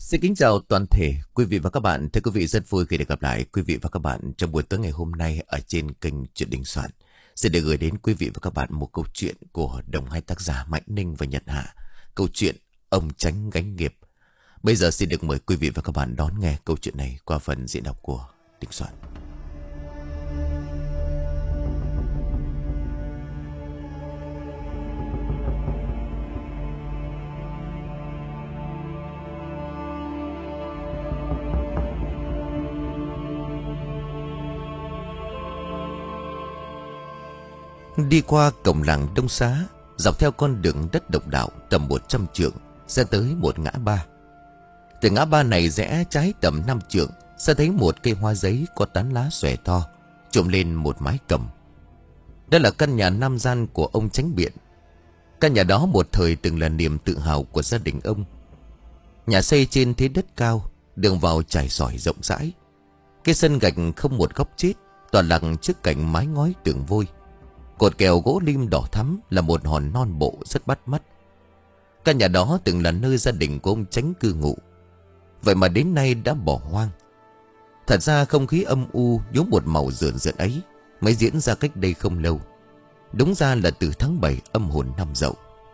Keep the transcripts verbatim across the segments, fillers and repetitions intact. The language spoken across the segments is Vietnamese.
Xin kính chào toàn thể quý vị và các bạn. Thưa quý vị, rất vui khi được gặp lại quý vị và các bạn trong buổi tối ngày hôm nay ở trên kênh Chuyện Đình Soạn. Sẽ được gửi đến quý vị và các bạn một câu chuyện của đồng hai tác giả Mạnh Ninh và Nhật Hạ. Câu chuyện Ông Tránh Gánh Nghiệp. Bây giờ xin được mời quý vị và các bạn đón nghe câu chuyện này qua phần diễn đọc của Đình Soạn. Đi qua cổng làng Đông Xá, dọc theo con đường đất độc đạo tầm một trăm trượng, sẽ tới một ngã ba. Từ ngã ba này rẽ trái tầm năm trượng, sẽ thấy một cây hoa giấy có tán lá xòe to, trùm lên một mái cổng. Đó là căn nhà nam gian của ông Chánh Biện. Căn nhà đó một thời từng là niềm tự hào của gia đình ông. Nhà xây trên thế đất cao, đường vào trải sỏi rộng rãi. Cái sân gạch không một góc chết, toàn lặng trước cạnh mái ngói tường vôi. Cột kèo gỗ lim đỏ thắm là một hòn non bộ rất bắt mắt. Căn nhà đó từng là nơi gia đình của ông Chánh cư ngụ. Vậy mà đến nay đã bỏ hoang. Thật ra không khí âm u nhuốm một màu rợn rợn ấy mới diễn ra cách đây không lâu. Đúng ra là từ tháng bảy âm hồn năm Dậu.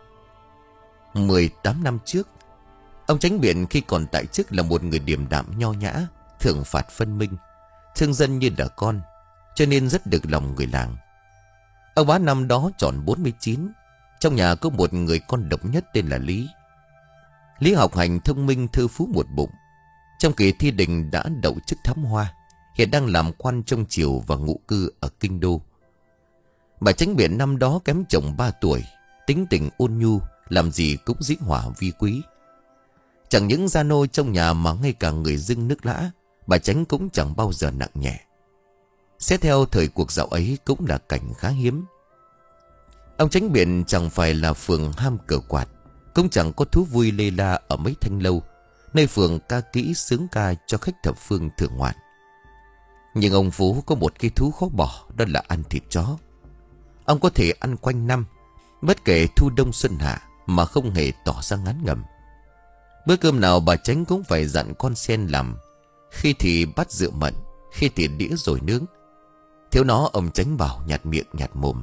mười tám năm trước, ông Chánh Biện khi còn tại chức là một người điềm đạm nho nhã, thưởng phạt phân minh, thương dân như đỡ con, cho nên rất được lòng người làng. Ông bá năm đó tròn bốn mươi chín. Trong nhà có một người con độc nhất tên là Lý. Lý học hành thông minh thư phú một bụng. Trong kỳ thi đình đã đậu chức thám hoa, hiện đang làm quan trong triều và ngụ cư ở Kinh Đô. Bà Chánh Biện năm đó kém chồng ba tuổi, tính tình ôn nhu, làm gì cũng dĩ hòa vi quý. Chẳng những gia nô trong nhà mà ngay cả người dưng nước lã, bà Chánh cũng chẳng bao giờ nặng nhẹ. Xét theo thời cuộc dạo ấy cũng là cảnh khá hiếm. Ông Chánh Biện chẳng phải là phường ham cờ quạt, cũng chẳng có thú vui lê la ở mấy thanh lâu, nơi phường ca kỹ sướng ca cho khách thập phương thưởng ngoạn. Nhưng ông Phú có một cái thú khó bỏ, đó là ăn thịt chó. Ông có thể ăn quanh năm, bất kể thu đông xuân hạ, mà không hề tỏ ra ngán ngẩm. Bữa cơm nào bà Chánh cũng phải dặn con sen làm, khi thì bắt rượu mận, khi thì đĩa rồi nướng. Thiếu nó ông Chánh bảo nhạt miệng nhạt mồm.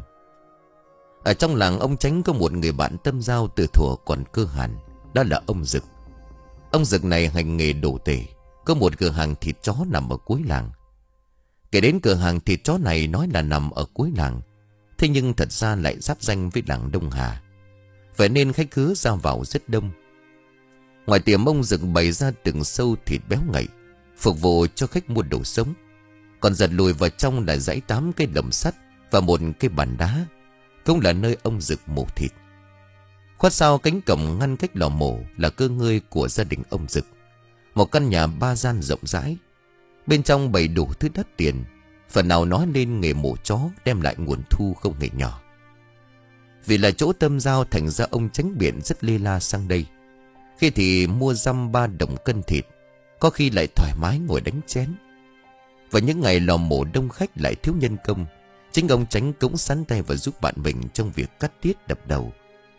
Ở trong làng ông Chánh có một người bạn tâm giao từ thuở còn cơ hàn, đó là ông Dực. Ông Dực này hành nghề đồ tể, có một cửa hàng thịt chó nằm ở cuối làng. Kể đến cửa hàng thịt chó này nói là nằm ở cuối làng, thế nhưng thật ra lại giáp danh với làng Đông Hà. Vậy nên khách khứa ra vào rất đông. Ngoài tiệm ông Dực bày ra từng sâu thịt béo ngậy, phục vụ cho khách mua đồ sống. Còn giật lùi vào trong là dãy tám cây đầm sắt và một cái bàn đá, cũng là nơi ông Dực mổ thịt. Khuất sau cánh cổng ngăn cách lò mổ là cơ ngơi của gia đình ông Dực, một căn nhà ba gian rộng rãi. Bên trong bày đủ thứ đắt tiền, phần nào nói lên nghề mổ chó đem lại nguồn thu không hề nhỏ. Vì là chỗ tâm giao thành ra ông Chánh Biện rất lê la sang đây. Khi thì mua dăm ba đồng cân thịt, có khi lại thoải mái ngồi đánh chén. Và những ngày lò mổ đông khách lại thiếu nhân công, chính ông Chánh cũng sắn tay và giúp bạn mình trong việc cắt tiết đập đầu.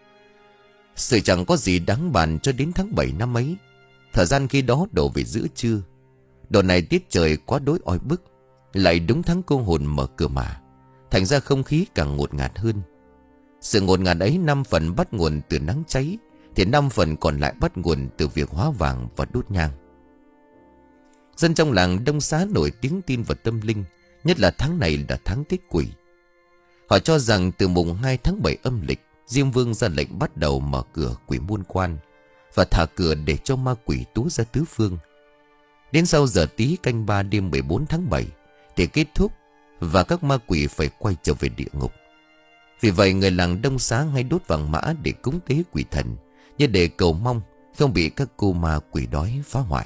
Sự chẳng có gì đáng bàn cho đến tháng bảy năm ấy. Thời gian khi đó đổ về giữa trưa. Độ này tiết trời quá đối oi bức, lại đúng tháng cô hồn mở cửa mà, thành ra không khí càng ngột ngạt hơn. Sự ngột ngạt ấy năm phần bắt nguồn từ nắng cháy, thì năm phần còn lại bắt nguồn từ việc hóa vàng và đốt nhang. Dân trong làng Đông Xá nổi tiếng tin vào tâm linh, nhất là tháng này là tháng Tết Quỷ. Họ cho rằng từ mùng hai tháng bảy âm lịch, Diêm Vương ra lệnh bắt đầu mở cửa quỷ môn quan và thả cửa để cho ma quỷ túa ra tứ phương. Đến sau giờ tí canh ba đêm mười bốn tháng bảy thì kết thúc, và các ma quỷ phải quay trở về địa ngục. Vì vậy người làng Đông Xá hay đốt vàng mã để cúng tế quỷ thần, như để cầu mong không bị các cô ma quỷ đói phá hoại.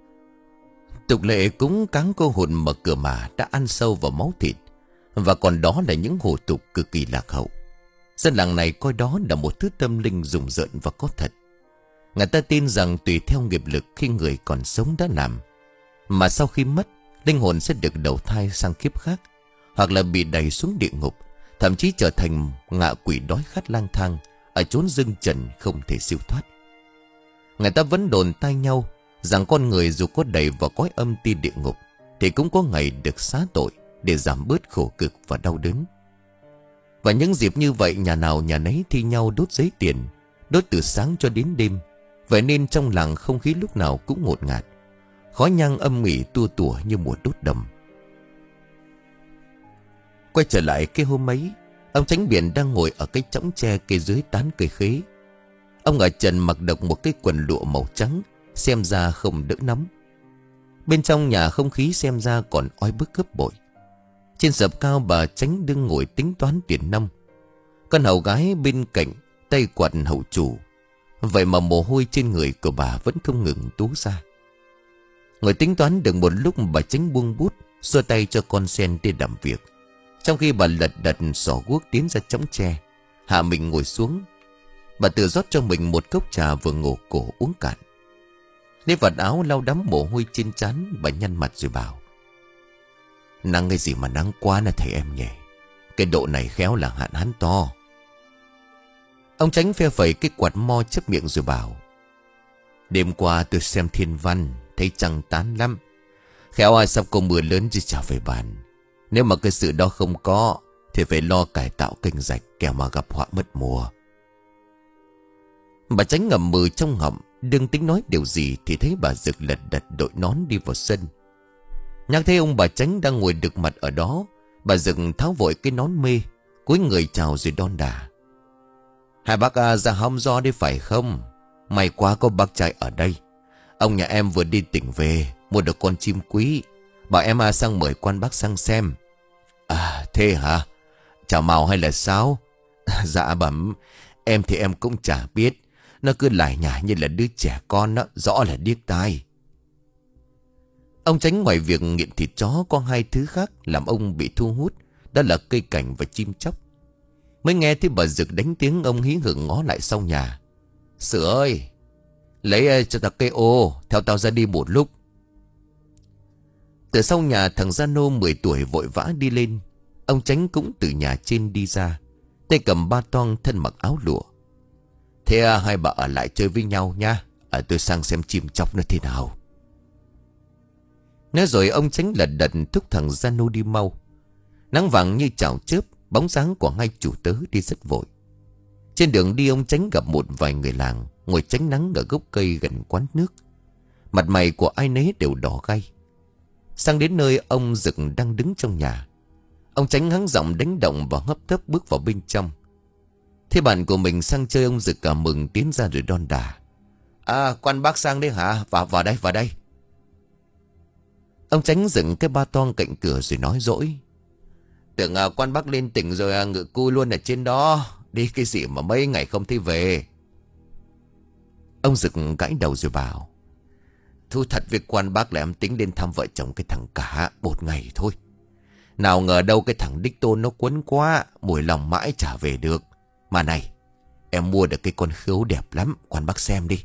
Tục lệ cúng cáng cô hồn mở cửa mà đã ăn sâu vào máu thịt, và còn đó là những hủ tục cực kỳ lạc hậu. Dân làng này coi đó là một thứ tâm linh rùng rợn và có thật. Người ta tin rằng tùy theo nghiệp lực khi người còn sống đã làm, mà sau khi mất, linh hồn sẽ được đầu thai sang kiếp khác, hoặc là bị đẩy xuống địa ngục, thậm chí trở thành ngạ quỷ đói khát lang thang ở chốn dưng trần không thể siêu thoát. Người ta vẫn đồn tai nhau rằng con người dù có đầy vào cõi âm ti địa ngục thì cũng có ngày được xá tội để giảm bớt khổ cực và đau đớn. Và những dịp như vậy, nhà nào nhà nấy thi nhau đốt giấy tiền, đốt từ sáng cho đến đêm. Vậy nên trong làng không khí lúc nào cũng ngột ngạt, khói nhang âm ỉ tua tủa như mùa đốt đầm. Quay trở lại cái hôm ấy, ông Chánh Biển đang ngồi ở cái chõng tre kê dưới tán cây khế. Ông ở trần mặc độc một cái quần lụa màu trắng, xem ra không đỡ nóng. Bên trong nhà không khí xem ra còn oi bức gấp bội. Trên sập cao bà Chánh đứng ngồi tính toán tiền nong. Con hầu gái bên cạnh tay quạt hậu chủ. Vậy mà mồ hôi trên người của bà vẫn không ngừng túa ra. Ngồi tính toán được một lúc, bà Chánh buông bút, xua tay cho con sen đi làm việc. Trong khi bà lật đật xỏ guốc tiến ra chõng tre, hạ mình ngồi xuống. Bà tự rót cho mình một cốc trà vừa ngổ cổ uống cạn. Lấy vạt áo lau đắm mồ hôi trên trán, bà nhăn mặt rồi bảo: Nắng cái gì mà nắng quá nè thầy em nhỉ. Cái độ này khéo là hạn hán to. Ông Chánh phe phẩy cái quạt mo chớp miệng rồi bảo: Đêm qua tôi xem thiên văn, thấy trăng tán lắm. Khéo ai sắp có mưa lớn chứ chả phải bàn. Nếu mà cái sự đó không có thì phải lo cải tạo kênh rạch, kẻo mà gặp họa mất mùa. Bà Chánh ngậm mừ trong họng, đừng tính nói điều gì thì thấy bà Dực lật đật đội nón đi vào sân. Nhắc thấy ông bà Chánh đang ngồi đực mặt ở đó, bà Dực tháo vội cái nón mê, cúi người chào rồi đon đả: Hai bác à, ra hóng gió đi phải không? May quá có bác trai ở đây. Ông nhà em vừa đi tỉnh về, mua được con chim quý, bảo em à sang mời quan bác sang xem. À thế hả? Chào màu hay là sao? Dạ bẩm, em thì em cũng chả biết. Nó cứ lải nhải như là đứa trẻ con đó, rõ là điếc tai. Ông Chánh ngoài việc nghiện thịt chó, có hai thứ khác làm ông bị thu hút, đó là cây cảnh và chim chóc. Mới nghe thấy bà Dực đánh tiếng, ông hí hửng ngó lại sau nhà: Sữa ơi, lấy cho ta cây ô, theo tao ra đi một lúc. Từ sau nhà, thằng Gia Nô mười tuổi vội vã đi lên. Ông Chánh cũng từ nhà trên đi ra, tay cầm ba toang, thân mặc áo lụa. Thế à, hai bà ở lại chơi với nhau nha. À, tôi sang xem chim chóc nó thế nào. Nói rồi ông Chánh lật đật thúc thằng Gia Nô đi mau. Nắng vàng như chảo chớp, bóng dáng của hai chủ tớ đi rất vội. Trên đường đi, ông Chánh gặp một vài người làng ngồi tránh nắng ở gốc cây gần quán nước. Mặt mày của ai nấy đều đỏ gay. Sang đến nơi ông Dực đang đứng trong nhà, ông Chánh hắng giọng đánh động và hấp tấp bước vào bên trong. Thế bạn của mình sang chơi, ông Dực cả mừng tiến ra rồi đon đả: À, quan bác sang đấy hả? Vào vào đây, vào đây. Ông Chánh dựng cái ba toang cạnh cửa rồi nói dỗi: Tưởng à, quan bác lên tỉnh rồi à, ngự cu luôn ở trên đó. Đi cái gì mà mấy ngày không thấy về. Ông Dực gãi đầu rồi bảo: Thu thật việc quan bác là em tính đến thăm vợ chồng cái thằng Cả một ngày thôi. Nào ngờ đâu cái thằng Đích Tôn nó quấn quá, mùi lòng mãi chả về được. Mà này, em mua được cái con khứu đẹp lắm, quan bác xem đi.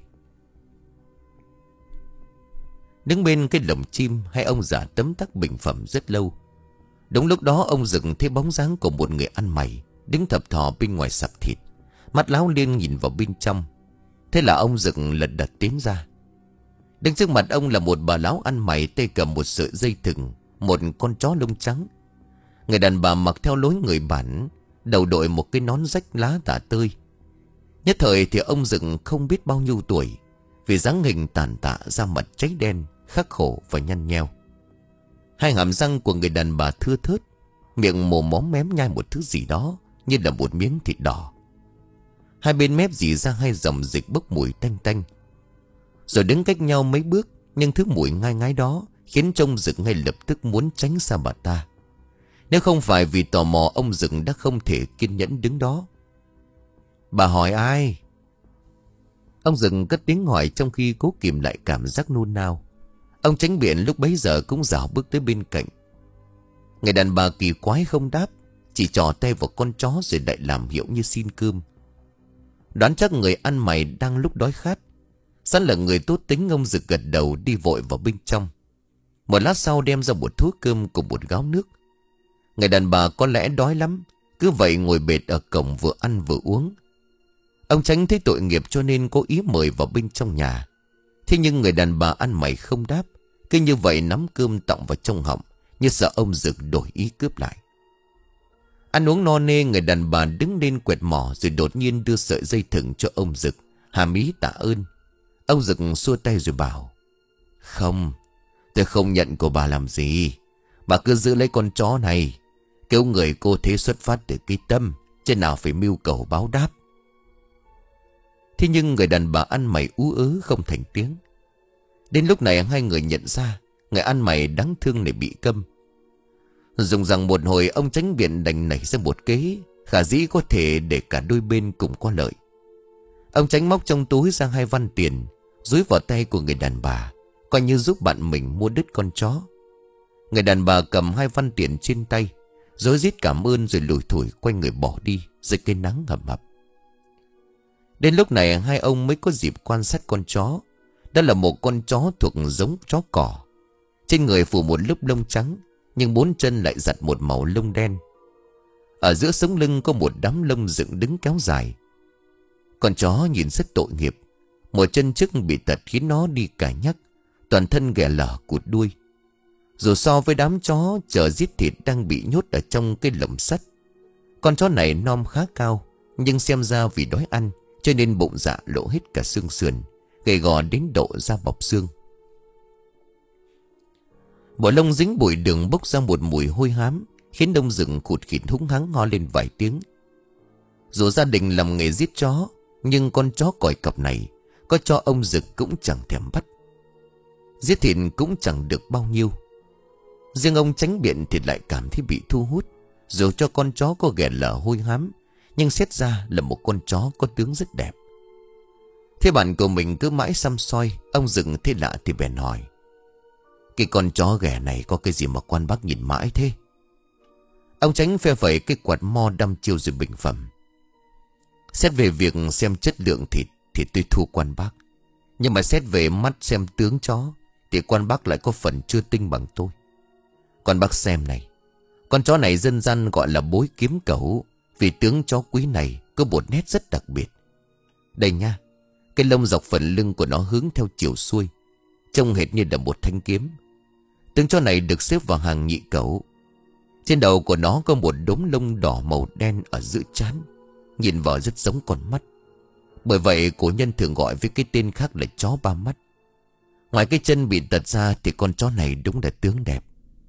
Đứng bên cái lồng chim, hai ông già tấm tắc bình phẩm rất lâu. Đúng lúc đó, ông Dực thấy bóng dáng của một người ăn mày đứng thập thò bên ngoài sạp thịt, mắt láo liên nhìn vào bên trong. Thế là ông Dực lật đật tiến ra. Đứng trước mặt ông là một bà lão ăn mày, tay cầm một sợi dây thừng, một con chó lông trắng. Người đàn bà mặc theo lối người bản, đầu đội một cái nón rách lá tả tơi. Nhất thời thì ông Dực không biết bao nhiêu tuổi, vì dáng hình tàn tạ, da mặt cháy đen, khắc khổ và nhăn nheo. Hai hàm răng của người đàn bà thưa thớt, miệng mồm móm mém nhai một thứ gì đó như là một miếng thịt đỏ. Hai bên mép dì ra hai dòng dịch bốc mùi tanh tanh. Rồi đứng cách nhau mấy bước, nhưng thứ mùi ngai ngái đó khiến trông Dực ngay lập tức muốn tránh xa bà ta. Nếu không phải vì tò mò, ông Dực đã không thể kiên nhẫn đứng đó. Bà hỏi ai? Ông Dực cất tiếng hỏi trong khi cố kìm lại cảm giác nôn nao. Ông Chánh Biển lúc bấy giờ cũng rảo bước tới bên cạnh. Người đàn bà kỳ quái không đáp, chỉ trò tay vào con chó rồi lại làm hiệu như xin cơm. Đoán chắc người ăn mày đang lúc đói khát. Sẵn là người tốt tính, ông Dực gật đầu đi vội vào bên trong. Một lát sau đem ra một thúi cơm cùng một gáo nước. Người đàn bà có lẽ đói lắm, cứ vậy ngồi bệt ở cổng vừa ăn vừa uống. Ông Chánh thấy tội nghiệp cho nên cố ý mời vào bên trong nhà. Thế nhưng người đàn bà ăn mày không đáp, cứ như vậy nắm cơm tọng vào trong họng, như sợ ông Dực đổi ý cướp lại. Ăn uống no nê, người đàn bà đứng lên quẹt mỏ, rồi đột nhiên đưa sợi dây thừng cho ông Dực, hàm ý tạ ơn. Ông Dực xua tay rồi bảo: Không, tôi không nhận của bà làm gì. Bà cứ giữ lấy con chó này. Cứu người cô thế xuất phát từ cái tâm, chứ nào phải mưu cầu báo đáp. Thế nhưng người đàn bà ăn mày ú ớ không thành tiếng. Đến lúc này hai người nhận ra người ăn mày đáng thương này bị câm. Dùng rằng một hồi, ông Chánh Biện đành nảy ra một kế khả dĩ có thể để cả đôi bên cùng có lợi. Ông Chánh móc trong túi ra hai văn tiền, dúi vào tay của người đàn bà, coi như giúp bạn mình mua đứt con chó. Người đàn bà cầm hai văn tiền trên tay, rối rít cảm ơn rồi lủi thủi quay người bỏ đi dưới cây nắng hầm hập. Đến lúc này hai ông mới có dịp quan sát con chó. Đó là một con chó thuộc giống chó cỏ. Trên người phủ một lớp lông trắng, nhưng bốn chân lại giặt một màu lông đen. Ở giữa sống lưng có một đám lông dựng đứng kéo dài. Con chó nhìn rất tội nghiệp. Một chân trước bị tật khiến nó đi cả nhắc, toàn thân ghẻ lở cụt đuôi. Dù so với đám chó chờ giết thịt đang bị nhốt ở trong cái lồng sắt, con chó này nom khá cao, nhưng xem ra vì đói ăn cho nên bụng dạ lộ hết cả xương sườn, gầy gò đến độ da bọc xương. Bộ lông dính bụi đường bốc ra một mùi hôi hám, khiến đông rừng khụt khịt húng hắng ho lên vài tiếng. Dù gia đình làm nghề giết chó, nhưng con chó còi cọc này có cho ông Dực cũng chẳng thèm bắt. Giết thịt cũng chẳng được bao nhiêu. Riêng ông Chánh Biện thì lại cảm thấy bị thu hút. Dù cho con chó có ghẻ lở hôi hám, nhưng xét ra là một con chó có tướng rất đẹp. Thế bạn của mình cứ mãi xăm soi, ông Dực thấy lạ thì bèn hỏi: Cái con chó ghẻ này có cái gì mà quan bác nhìn mãi thế? Ông Chánh phe phẩy cái quạt mo đăm chiêu rồi bình phẩm: Xét về việc xem chất lượng thịt thì tôi thua quan bác. Nhưng mà xét về mắt xem tướng chó thì quan bác lại có phần chưa tinh bằng tôi. Quan bác xem này, con chó này dân gian gọi là bối kiếm cẩu, vì tướng chó quý này có một nét rất đặc biệt. Đây nha, cái lông dọc phần lưng của nó hướng theo chiều xuôi, trông hệt như là một thanh kiếm. Tướng chó này được xếp vào hàng nhị cẩu. Trên đầu của nó có một đốm lông đỏ màu đen ở giữa trán, nhìn vào rất giống con mắt. Bởi vậy cổ nhân thường gọi với cái tên khác là chó ba mắt. Ngoài cái chân bị tật ra thì con chó này đúng là tướng đẹp.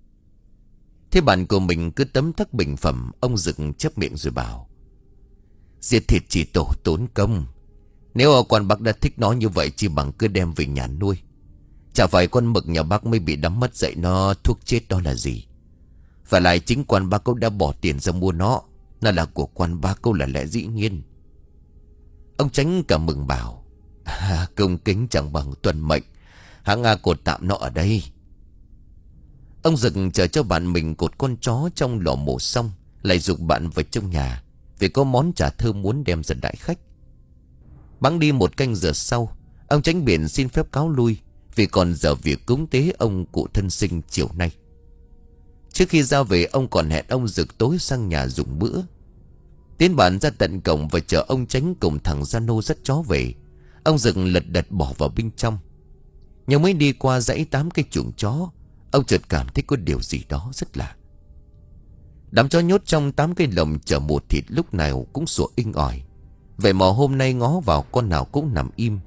Thế bạn của mình cứ tấm tắc bình phẩm, ông Dực chép miệng rồi bảo: Giết thịt chỉ tổ tốn công. Nếu quan bác đã thích nó như vậy, chỉ bằng cứ đem về nhà nuôi. Chả phải con mực nhà bác mới bị đắm mất dạy nó thuốc chết đó là gì. Phải lại chính quan bác cũng đã bỏ tiền ra mua nó. Nó là của quan bác cũng là lẽ dĩ nhiên. Ông Chánh cảm mừng bảo: à, Công kính chẳng bằng tuân mệnh. Hãng Nga cột tạm nó ở đây. Ông Dực chờ cho bạn mình cột con chó trong lò mổ xong, lại giục bạn vào trong nhà, vì có món trà thơm muốn đem ra đãi khách. Bẵng đi một canh giờ sau, ông Chánh Biện xin phép cáo lui, vì còn giờ việc cúng tế ông cụ thân sinh chiều nay. Trước khi ra về, ông còn hẹn ông Dực tối sang nhà dùng bữa. Tiến bạn ra tận cổng và chờ ông Chánh cùng thằng Gia Nô dắt chó về. Ông Dực lật đật bỏ vào bên trong. Nhưng mới đi qua dãy tám cái chuồng chó, ông chợt cảm thấy có điều gì đó rất lạ. Đám chó nhốt trong tám cái lồng chở một thịt lúc nào cũng sủa inh ỏi. Vậy mà hôm nay ngó vào con nào cũng nằm im.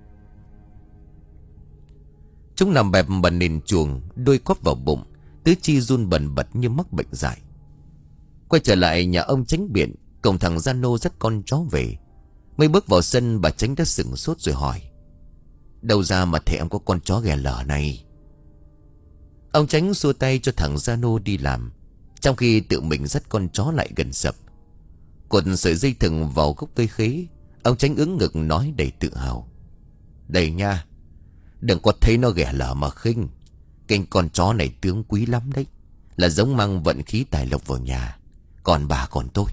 Chúng nằm bẹp bần nền chuồng, đôi cóp vào bụng, tứ chi run bần bật như mắc bệnh dại. Quay trở lại nhà ông Chánh Biện, cùng thằng Gia Nô dắt con chó về. Mới bước vào sân, bà Chánh đã sửng sốt rồi hỏi: Đâu ra mà thầy em có con chó ghẻ lở này? Ông Chánh xua tay cho thằng Gia Nô đi làm, trong khi tự mình dắt con chó lại gần sập. Cột sợi dây thừng vào gốc cây khế, ông Chánh ưỡn ngực nói đầy tự hào: Đây nha, đừng có thấy nó ghẻ lở mà khinh. Cái con chó này tướng quý lắm đấy, là giống mang vận khí tài lộc vào nhà. Còn bà còn tôi.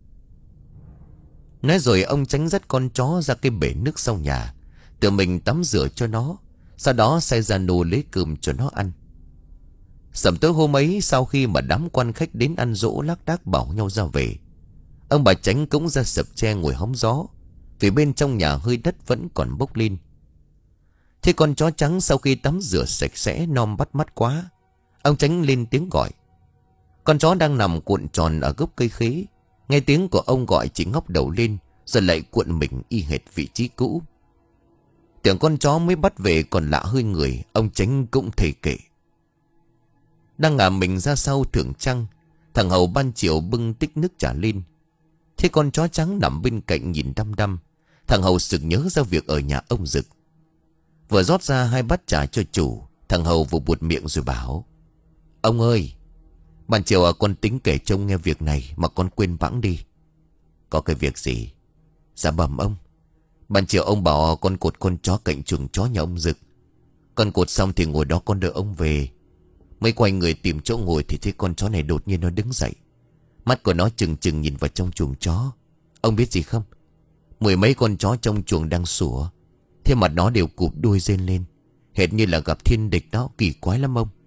Nói rồi ông Chánh dắt con chó ra cái bể nước sau nhà, tự mình tắm rửa cho nó, sau đó sai Gia Nô lấy cơm cho nó ăn. Sẩm tối hôm ấy, sau khi mà đám quan khách đến ăn dỗ lác đác bảo nhau ra về, ông bà Chánh cũng ra sập tre ngồi hóng gió, vì bên trong nhà hơi đất vẫn còn bốc lên. Thế con chó trắng sau khi tắm rửa sạch sẽ nom bắt mắt quá. Ông Chánh lên tiếng gọi. Con chó đang nằm cuộn tròn ở gốc cây khế. Nghe tiếng của ông gọi chỉ ngóc đầu lên, rồi lại cuộn mình y hệt vị trí cũ. Tưởng con chó mới bắt về còn lạ hơi người, ông Chánh cũng thề kể. Đang ngả mình ra sau thưởng trăng, thằng Hầu ban chiều bưng tích nước trà lên. Thế con chó trắng nằm bên cạnh nhìn đăm đăm. Thằng Hầu sực nhớ ra việc ở nhà ông Dực. Vừa rót ra hai bát trà cho chủ, thằng Hầu vừa buột miệng rồi bảo: Ông ơi, ban chiều à, con tính kể trông nghe việc này mà con quên bẵng đi. Có cái việc gì? Dạ bẩm ông, ban chiều ông bảo con cột con chó cạnh chuồng chó nhà ông Dực. Con cột xong thì ngồi đó con đợi ông về. Mới quay người tìm chỗ ngồi thì thấy con chó này đột nhiên nó đứng dậy. Mắt của nó trừng trừng nhìn vào trong chuồng chó. Ông biết gì không? Mười mấy con chó trong chuồng đang sủa. Thế mặt nó đều cụp đuôi rên lên, hệt như là gặp thiên địch đó, kỳ quái lắm ông.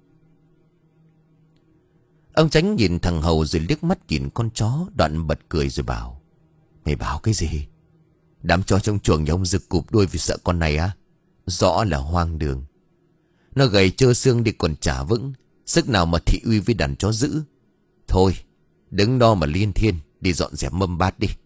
Ông Chánh nhìn thằng Hầu rồi liếc mắt nhìn con chó, đoạn bật cười rồi bảo: Mày bảo cái gì? Đám chó trong chuồng nhà ông Dực cụp đuôi vì sợ con này á? Rõ là hoang đường. Nó gầy trơ xương đi còn chả vững, sức nào mà thị uy với đàn chó dữ. Thôi, đứng đó mà liên thiên, đi dọn dẹp mâm bát đi.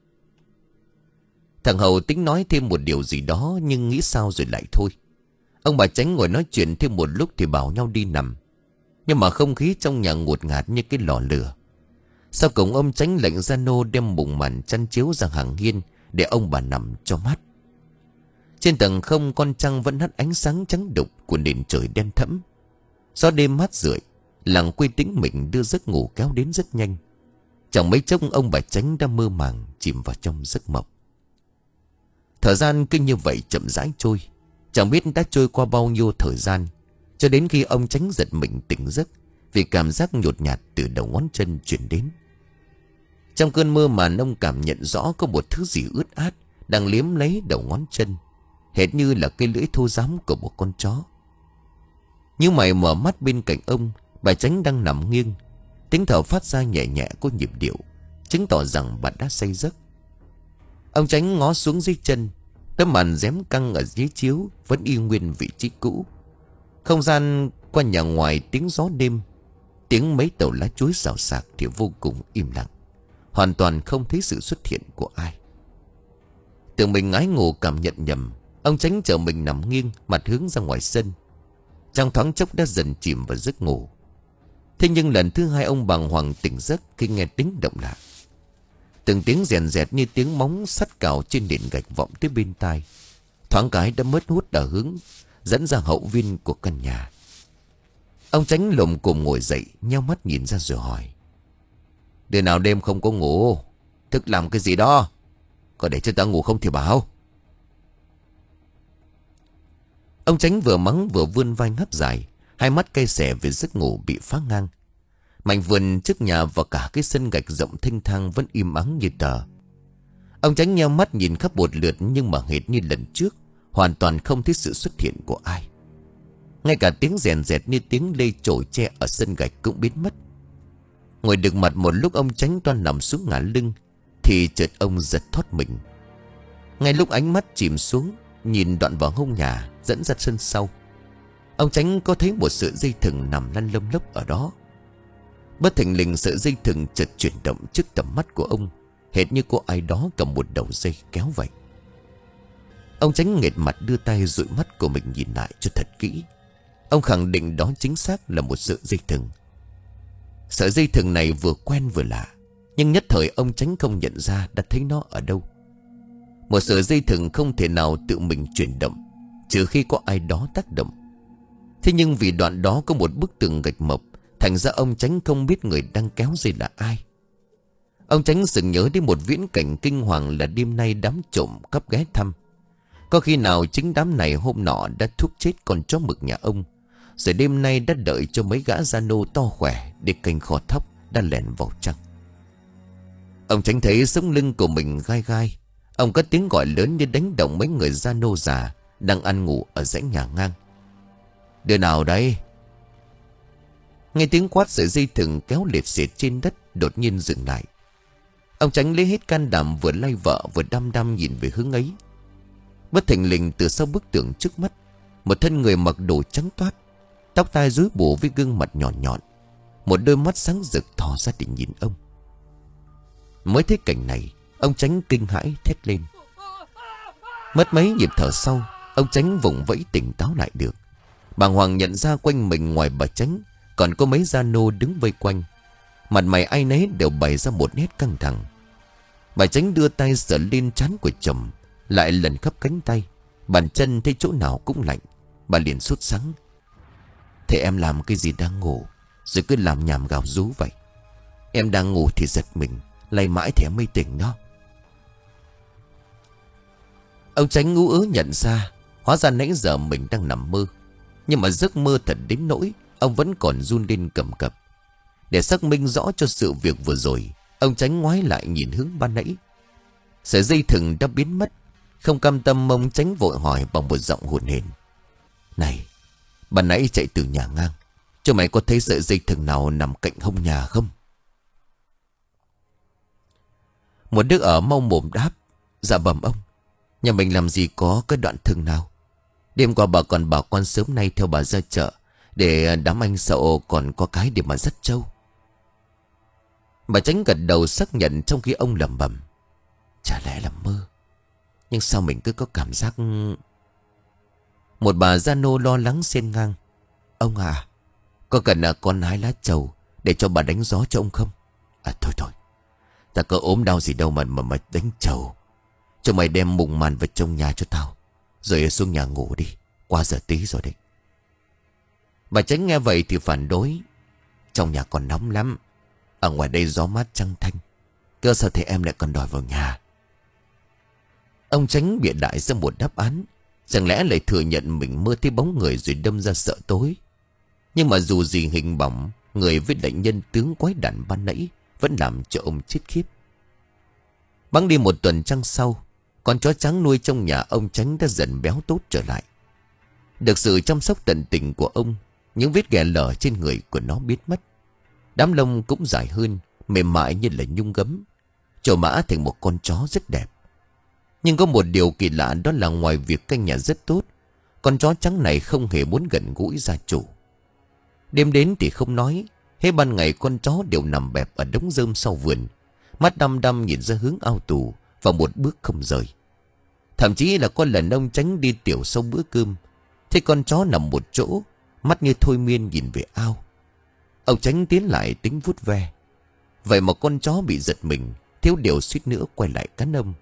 Thằng Hầu tính nói thêm một điều gì đó, nhưng nghĩ sao rồi lại thôi. Ông bà Chánh ngồi nói chuyện thêm một lúc thì bảo nhau đi nằm. Nhưng mà không khí trong nhà ngột ngạt như cái lò lửa. Sau cùng ông Chánh lệnh gia nô đem bùng màn chăn chiếu ra hàng hiên để ông bà nằm cho mát. Trên tầng không, con trăng vẫn hắt ánh sáng trắng đục của nền trời đen thẫm. Gió đêm mát rượi, làng quê tĩnh mịch đưa giấc ngủ kéo đến rất nhanh. Chẳng mấy chốc ông bà Chánh đã mơ màng chìm vào trong giấc mộng. Thời gian cứ như vậy chậm rãi trôi. Chẳng biết đã trôi qua bao nhiêu thời gian, cho đến khi ông Chánh giật mình tỉnh giấc vì cảm giác nhột nhạt từ đầu ngón chân truyền đến. Trong cơn mơ màn, ông cảm nhận rõ có một thứ gì ướt át đang liếm lấy đầu ngón chân, hệt như là cái lưỡi thô rám của một con chó. Như mày mở mắt, bên cạnh ông, bà Chánh đang nằm nghiêng. Tiếng thở phát ra nhẹ nhẹ có nhịp điệu, chứng tỏ rằng bà đã say giấc. Ông Chánh ngó xuống dưới chân. Tấm màn rém căng ở dưới chiếu vẫn y nguyên vị trí cũ. Không gian qua nhà ngoài, tiếng gió đêm, tiếng mấy tàu lá chuối xào xạc thì vô cùng im lặng, hoàn toàn không thấy sự xuất hiện của ai. Tưởng mình ngái ngủ cảm nhận nhầm, ông Chánh chờ mình nằm nghiêng, mặt hướng ra ngoài sân. Trong thoáng chốc đã dần chìm vào giấc ngủ. Thế nhưng lần thứ hai ông bàng hoàng tỉnh giấc khi nghe tiếng động lạ. Từng tiếng rèn rẹt như tiếng móng sắt cào trên nền gạch vọng tới bên tai. Thoáng cái đã mất hút ở hướng dẫn ra hậu viên của căn nhà. Ông Chánh lồm cồm ngồi dậy, nheo mắt nhìn ra rồi hỏi: Đứa nào đêm không có ngủ, thức làm cái gì đó? Có để cho ta ngủ không thì bảo. Ông Chánh vừa mắng vừa vươn vai ngáp dài, hai mắt cay xè vì giấc ngủ bị phá ngang. Mảnh vườn trước nhà và cả cái sân gạch rộng thênh thang vẫn im ắng như tờ. Ông Chánh nheo mắt nhìn khắp một lượt, nhưng mà hệt như lần trước, hoàn toàn không thấy sự xuất hiện của ai. Ngay cả tiếng rèn rẹt như tiếng lê chổi tre ở sân gạch cũng biến mất. Ngồi đực mặt một lúc, ông Chánh toan nằm xuống ngả lưng thì chợt ông giật thót mình. Ngay lúc ánh mắt chìm xuống, nhìn đoạn vào hông nhà dẫn ra sân sau, ông Chánh có thấy một sợi dây thừng nằm lăn lông lốc ở đó. Bất thình lình, sợi dây thừng chợt chuyển động trước tầm mắt của ông, hệt như có ai đó cầm một đầu dây kéo vậy. Ông Chánh nghệt mặt đưa tay dụi mắt của mình nhìn lại cho thật kỹ. Ông khẳng định đó chính xác là một sợi dây thừng. Sợi dây thừng này vừa quen vừa lạ, nhưng nhất thời ông Chánh không nhận ra đã thấy nó ở đâu. Một sợi dây thừng không thể nào tự mình chuyển động, trừ khi có ai đó tác động. Thế nhưng vì đoạn đó có một bức tường gạch mộc, thành ra ông Chánh không biết người đang kéo dây là ai. Ông Chánh sực nhớ đến một viễn cảnh kinh hoàng là đêm nay đám trộm cắp ghé thăm. Có khi nào chính đám này hôm nọ đã thúc chết con chó mực nhà ông, rồi đêm nay đã đợi cho mấy gã gia nô to khỏe để canh kho thóc đã lẻn vào trăng. Ông Chánh thấy sống lưng của mình gai gai. Ông có tiếng gọi lớn như đánh động mấy người gia nô già đang ăn ngủ ở dãy nhà ngang. Đứa nào đây? Nghe tiếng quát, sợi dây thừng kéo liệt xịt trên đất đột nhiên dừng lại. Ông Chánh lấy hết can đảm, vừa lay vợ vừa đăm đăm nhìn về hướng ấy. Bất thình lình, từ sau bức tường trước mắt, Một thân người mặc đồ trắng toát, tóc tai rối bù với gương mặt nhọn nhọn. Một đôi mắt sáng rực thò ra để nhìn ông. Mới thấy cảnh này, ông Chánh kinh hãi thét lên. Mất mấy nhịp thở sau, ông Chánh vùng vẫy tỉnh táo lại được. Bàng hoàng nhận ra quanh mình ngoài bà Chánh còn có mấy gia nô đứng vây quanh. Mặt mày ai nấy đều bày ra một nét căng thẳng. Bà Chánh đưa tay sờ lên trán của chồng, lại lần khắp cánh tay. Bàn chân thấy chỗ nào cũng lạnh. Bà liền sốt sắng. Thế em làm cái gì đang ngủ rồi cứ làm nhảm gào rú vậy? Em đang ngủ thì giật mình, lay mãi thì em mới tỉnh đó. Ông Chánh ngú ứ nhận ra, hóa ra nãy giờ mình đang nằm mơ. Nhưng mà giấc mơ thật đến nỗi ông vẫn còn run lên cầm cập. Để xác minh rõ cho sự việc vừa rồi, ông Chánh ngoái lại nhìn hướng ban nãy. Sợi dây thừng đã biến mất. Không cam tâm, ông Chánh vội hỏi bằng một giọng hồn hển. Này, ban nãy chạy từ nhà ngang, cho mày có thấy sợi dây thừng nào nằm cạnh hông nhà không? Một đứa ở mau mồm đáp. Dạ bẩm ông, nhà mình làm gì có cái đoạn thừng nào. Đêm qua bà còn bảo con sớm nay theo bà ra chợ, để đám anh sậu còn có cái để mà dắt trâu. Bà Chánh gật đầu xác nhận, trong khi ông lẩm bẩm. Chả lẽ là mơ? Nhưng sao mình cứ có cảm giác... Một bà gia nô lo lắng xen ngang. Ông à, có cần là con hái lá trầu để cho bà đánh gió cho ông không? À thôi thôi, ta có ốm đau gì đâu mà mà, mà đánh trầu. Cho mày đem mùng màn vào trong nhà cho tao, rồi xuống nhà ngủ đi, qua giờ tí rồi đấy. Bà Chánh nghe vậy thì phản đối. Trong nhà còn nóng lắm, ở ngoài đây gió mát trăng thanh, cơ sao thế em lại còn đòi vào nhà? Ông Chánh bịa đại ra một đáp án. Chẳng lẽ lại thừa nhận mình mơ thấy bóng người rồi đâm ra sợ tối. Nhưng mà dù gì hình bóng người với đại nhân tướng quái đản ban nãy vẫn làm cho ông chết khiếp. Bẵng đi một tuần trăng sau, con chó trắng nuôi trong nhà ông Chánh đã dần béo tốt trở lại. Được sự chăm sóc tận tình của ông, những vết ghẻ lở trên người của nó biến mất. Đám lông cũng dài hơn, mềm mại như là nhung gấm, trổ mã thành một con chó rất đẹp. Nhưng có một điều kỳ lạ, đó là ngoài việc canh nhà rất tốt, con chó trắng này không hề muốn gần gũi gia chủ. Đêm đến thì không nói, hết ban ngày con chó đều nằm bẹp ở đống rơm sau vườn, mắt đăm đăm nhìn ra hướng ao tù và một bước không rời. Thậm chí là có lần ông Chánh đi tiểu sau bữa cơm, thấy con chó nằm một chỗ, mắt như thôi miên nhìn về ao. Ông Chánh tiến lại tính vuốt ve. Vậy mà con chó bị giật mình, thiếu điều suýt nữa quay lại cắn ông.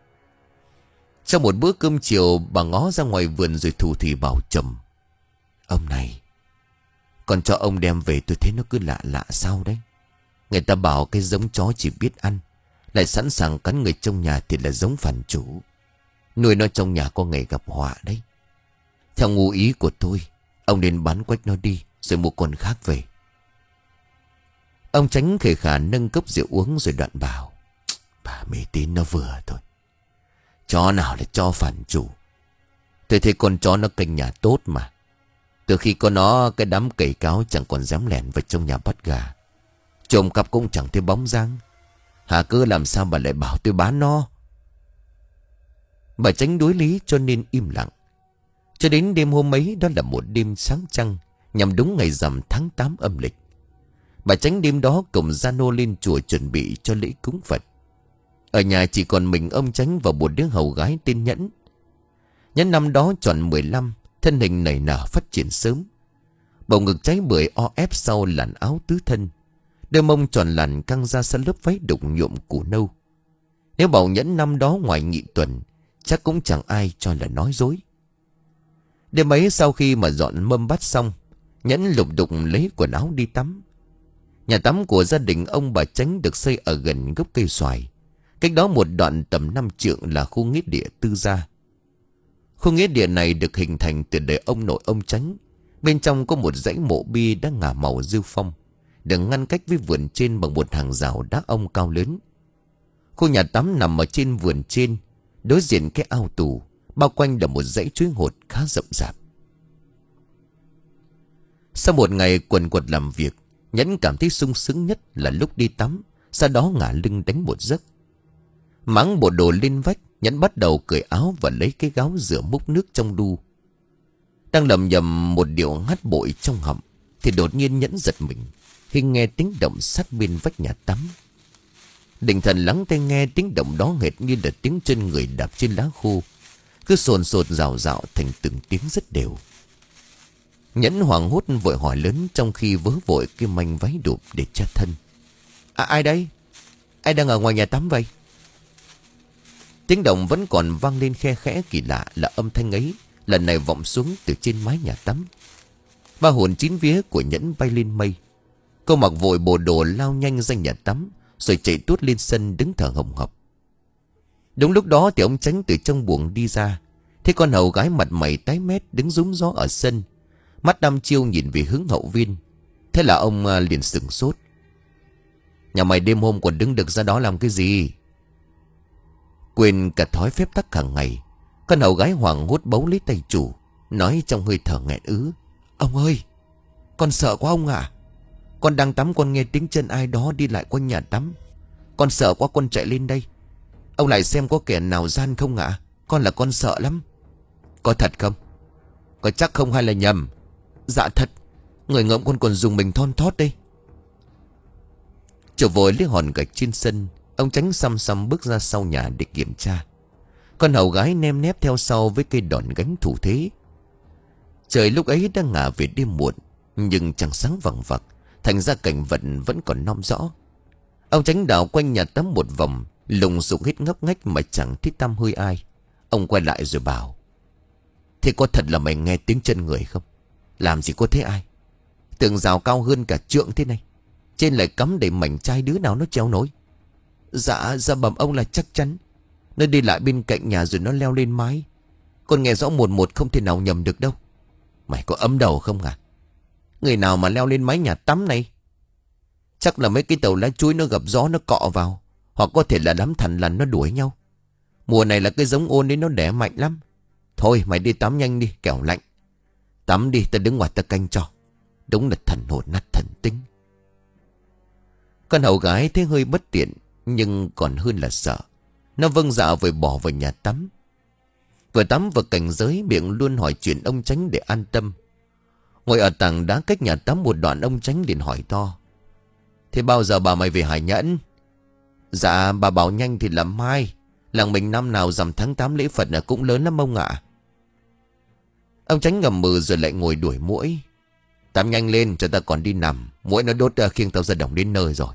Sau một bữa cơm chiều, bà ngó ra ngoài vườn rồi thủ thỉ bảo chồng. Ông này, con chó ông đem về tôi thấy nó cứ lạ lạ sao đấy. Người ta bảo cái giống chó chỉ biết ăn, lại sẵn sàng cắn người trong nhà thì là giống phản chủ. Nuôi nó trong nhà có ngày gặp họa đấy. Theo ngu ý của tôi, ông nên bán quách nó đi rồi mua con khác về. Ông Chánh khề khà nâng cốc rượu uống rồi đoạn bảo. Bà mê tín nó vừa thôi. Chó nào là chó phản chủ? Tôi thấy con chó nó canh nhà tốt mà. Từ khi có nó, cái đám cầy cáo chẳng còn dám lẻn vào trong nhà bắt gà. Trộm cắp cũng chẳng thấy bóng dáng. Hà cơ làm sao bà lại bảo tôi bán nó? Bà Chánh đối lý cho nên im lặng. Cho đến đêm hôm ấy, đó là một đêm sáng trăng, nhằm đúng ngày rằm tháng tám âm lịch. Bà Chánh đêm đó cùng gia nô lên chùa chuẩn bị cho lễ cúng Phật. Ở nhà chỉ còn mình ông Chánh và một đứa hầu gái tên Nhẫn. Nhẫn năm đó tròn mười lăm, thân hình nảy nở phát triển sớm. Bầu ngực cháy bưởi o ép sau làn áo tứ thân. Đôi mông tròn làn căng ra sau lớp váy đục nhuộm củ nâu. Nếu bảo Nhẫn năm đó ngoài nhị tuần, chắc cũng chẳng ai cho là nói dối. Đêm ấy sau khi mà dọn mâm bát xong, Nhẫn lục đục lấy quần áo đi tắm. Nhà tắm của gia đình ông bà Chánh được xây ở gần gốc cây xoài. Cách đó một đoạn tầm năm trượng là khu nghĩa địa tư gia. Khu nghĩa địa này được hình thành từ đời ông nội ông Chánh. Bên trong có một dãy mộ bi đã ngả màu rêu phong, được ngăn cách với vườn trên bằng một hàng rào đá ông cao lớn. Khu nhà tắm nằm ở trên vườn trên, đối diện cái ao tù, bao quanh là một dãy chuối hột khá rộng rạp. Sau một ngày quần quật làm việc, Nhẫn cảm thấy sung sướng nhất là lúc đi tắm, sau đó ngả lưng đánh một giấc. Máng bộ đồ lên vách, Nhẫn bắt đầu cởi áo và lấy cái gáo rửa múc nước trong đu. Đang lầm nhầm một điệu hắt bội trong họng thì đột nhiên Nhẫn giật mình khi nghe tiếng động sát bên vách nhà tắm. Định thần lắng tai nghe tiếng động đó hệt như là tiếng chân người đạp trên lá khô, cứ sồn sột rào rạo thành từng tiếng rất đều. Nhẫn hoảng hốt vội hỏi lớn trong khi vớ vội cái manh váy đụp để che thân. À, ai đây? Ai đang ở ngoài nhà tắm vậy? Tiếng động vẫn còn vang lên khe khẽ kỳ lạ, là âm thanh ấy lần này vọng xuống từ trên mái nhà tắm. Ba hồn chín vía của Nhẫn bay lên mây. Cô mặc vội bộ đồ lao nhanh ra nhà tắm, rồi chạy tuốt lên sân đứng thở hồng hộc. Đúng lúc đó thì ông Chánh từ trong buồng đi ra, thấy con hầu gái mặt mày tái mét đứng rúm gió ở sân, mắt đăm chiêu nhìn về hướng hậu viên. Thế là ông liền sửng sốt. Nhà mày đêm hôm còn đứng được ra đó làm cái gì? Quên cả thói phép tắc hàng ngày, con hầu gái hoảng hốt bấu lấy tay chủ, nói trong hơi thở nghẹn ứ. Ông ơi, con sợ quá ông ạ. Con đang tắm con nghe tiếng chân ai đó đi lại quanh nhà tắm. Con sợ quá con chạy lên đây. Ông lại xem có kẻ nào gian không ạ? Con là con sợ lắm. Có thật không? Có chắc không hay là nhầm? Dạ thật. Người ngợm con còn dùng mình thon thót đây. Trở vội lấy hòn gạch trên sân, ông Chánh xăm xăm bước ra sau nhà để kiểm tra. Con hầu gái nem nép theo sau với cây đòn gánh thủ thế. Trời lúc ấy đang ngả về đêm muộn, nhưng chẳng sáng vằng vặc, thành ra cảnh vật vẫn còn non rõ. Ông Chánh đảo quanh nhà tắm một vòng, lùng sục hết ngóc ngách mà chẳng thấy tăm hơi ai. Ông quay lại rồi bảo: Thế có thật là mày nghe tiếng chân người không? Làm gì có thế ai? Tường rào cao hơn cả trượng thế này, trên lại cắm đầy mảnh chai, đứa nào nó treo nổi. Dạ, dạ bẩm ông là chắc chắn. Nó đi lại bên cạnh nhà rồi nó leo lên mái. Con nghe rõ một một không thể nào nhầm được đâu. Mày có ấm đầu không à? Người nào mà leo lên mái nhà tắm này? Chắc là mấy cái tàu lá chuối nó gặp gió nó cọ vào, hoặc có thể là đám thằn lằn nó đuổi nhau. Mùa này là cái giống ôn đấy nó đẻ mạnh lắm. Thôi mày đi tắm nhanh đi, kẻo lạnh. Tắm đi, ta đứng ngoài ta canh cho. Đúng là thần hồn nát thần tính. Con hầu gái thấy hơi bất tiện, nhưng còn hơn là sợ. Nó vâng dạ vội bỏ vào nhà tắm. Vừa tắm vừa cảnh giới, miệng luôn hỏi chuyện ông Chánh để an tâm. Ngồi ở tảng đá cách nhà tắm một đoạn, ông Chánh liền hỏi to: Thế bao giờ bà mày về Hải Nhẫn? Dạ bà bảo nhanh thì là mai. Làng mình năm nào rằm tháng tám lễ Phật là cũng lớn lắm ông ạ. Ông Chánh ngầm mừ rồi lại ngồi đuổi muỗi. Tắm nhanh lên cho ta còn đi nằm. Muỗi nó đốt khiêng tao ra đồng đến nơi rồi.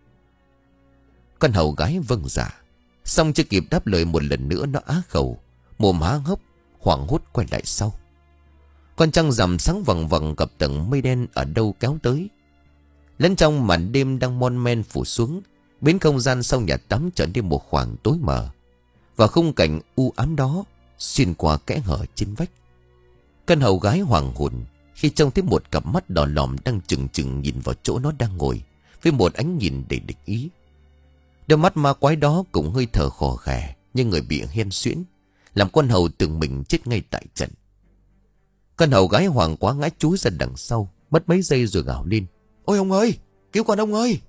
Con hầu gái vâng dạ, xong chưa kịp đáp lời một lần nữa nó á khẩu, mồm há hốc, hoảng hốt quay lại sau. Con trăng rằm sáng vằng vằng gặp tầng mây đen ở đâu kéo tới. Lẫn trong màn đêm đang mon men phủ xuống, biến không gian sau nhà tắm trở nên một khoảng tối mờ. Và khung cảnh u ám đó xuyên qua kẽ hở trên vách. Con hầu gái hoàng hồn khi trông thấy một cặp mắt đỏ lòm đang chừng chừng nhìn vào chỗ nó đang ngồi, với một ánh nhìn đầy địch ý. Đôi mắt ma quái đó cũng hơi thở khò khè như người bị hen suyễn, làm con hầu tưởng mình chết ngay tại trận. Con hầu gái hoàng quá ngã chúi ra đằng sau, mất mấy giây rồi gào lên: Ôi ông ơi, cứu con ông ơi!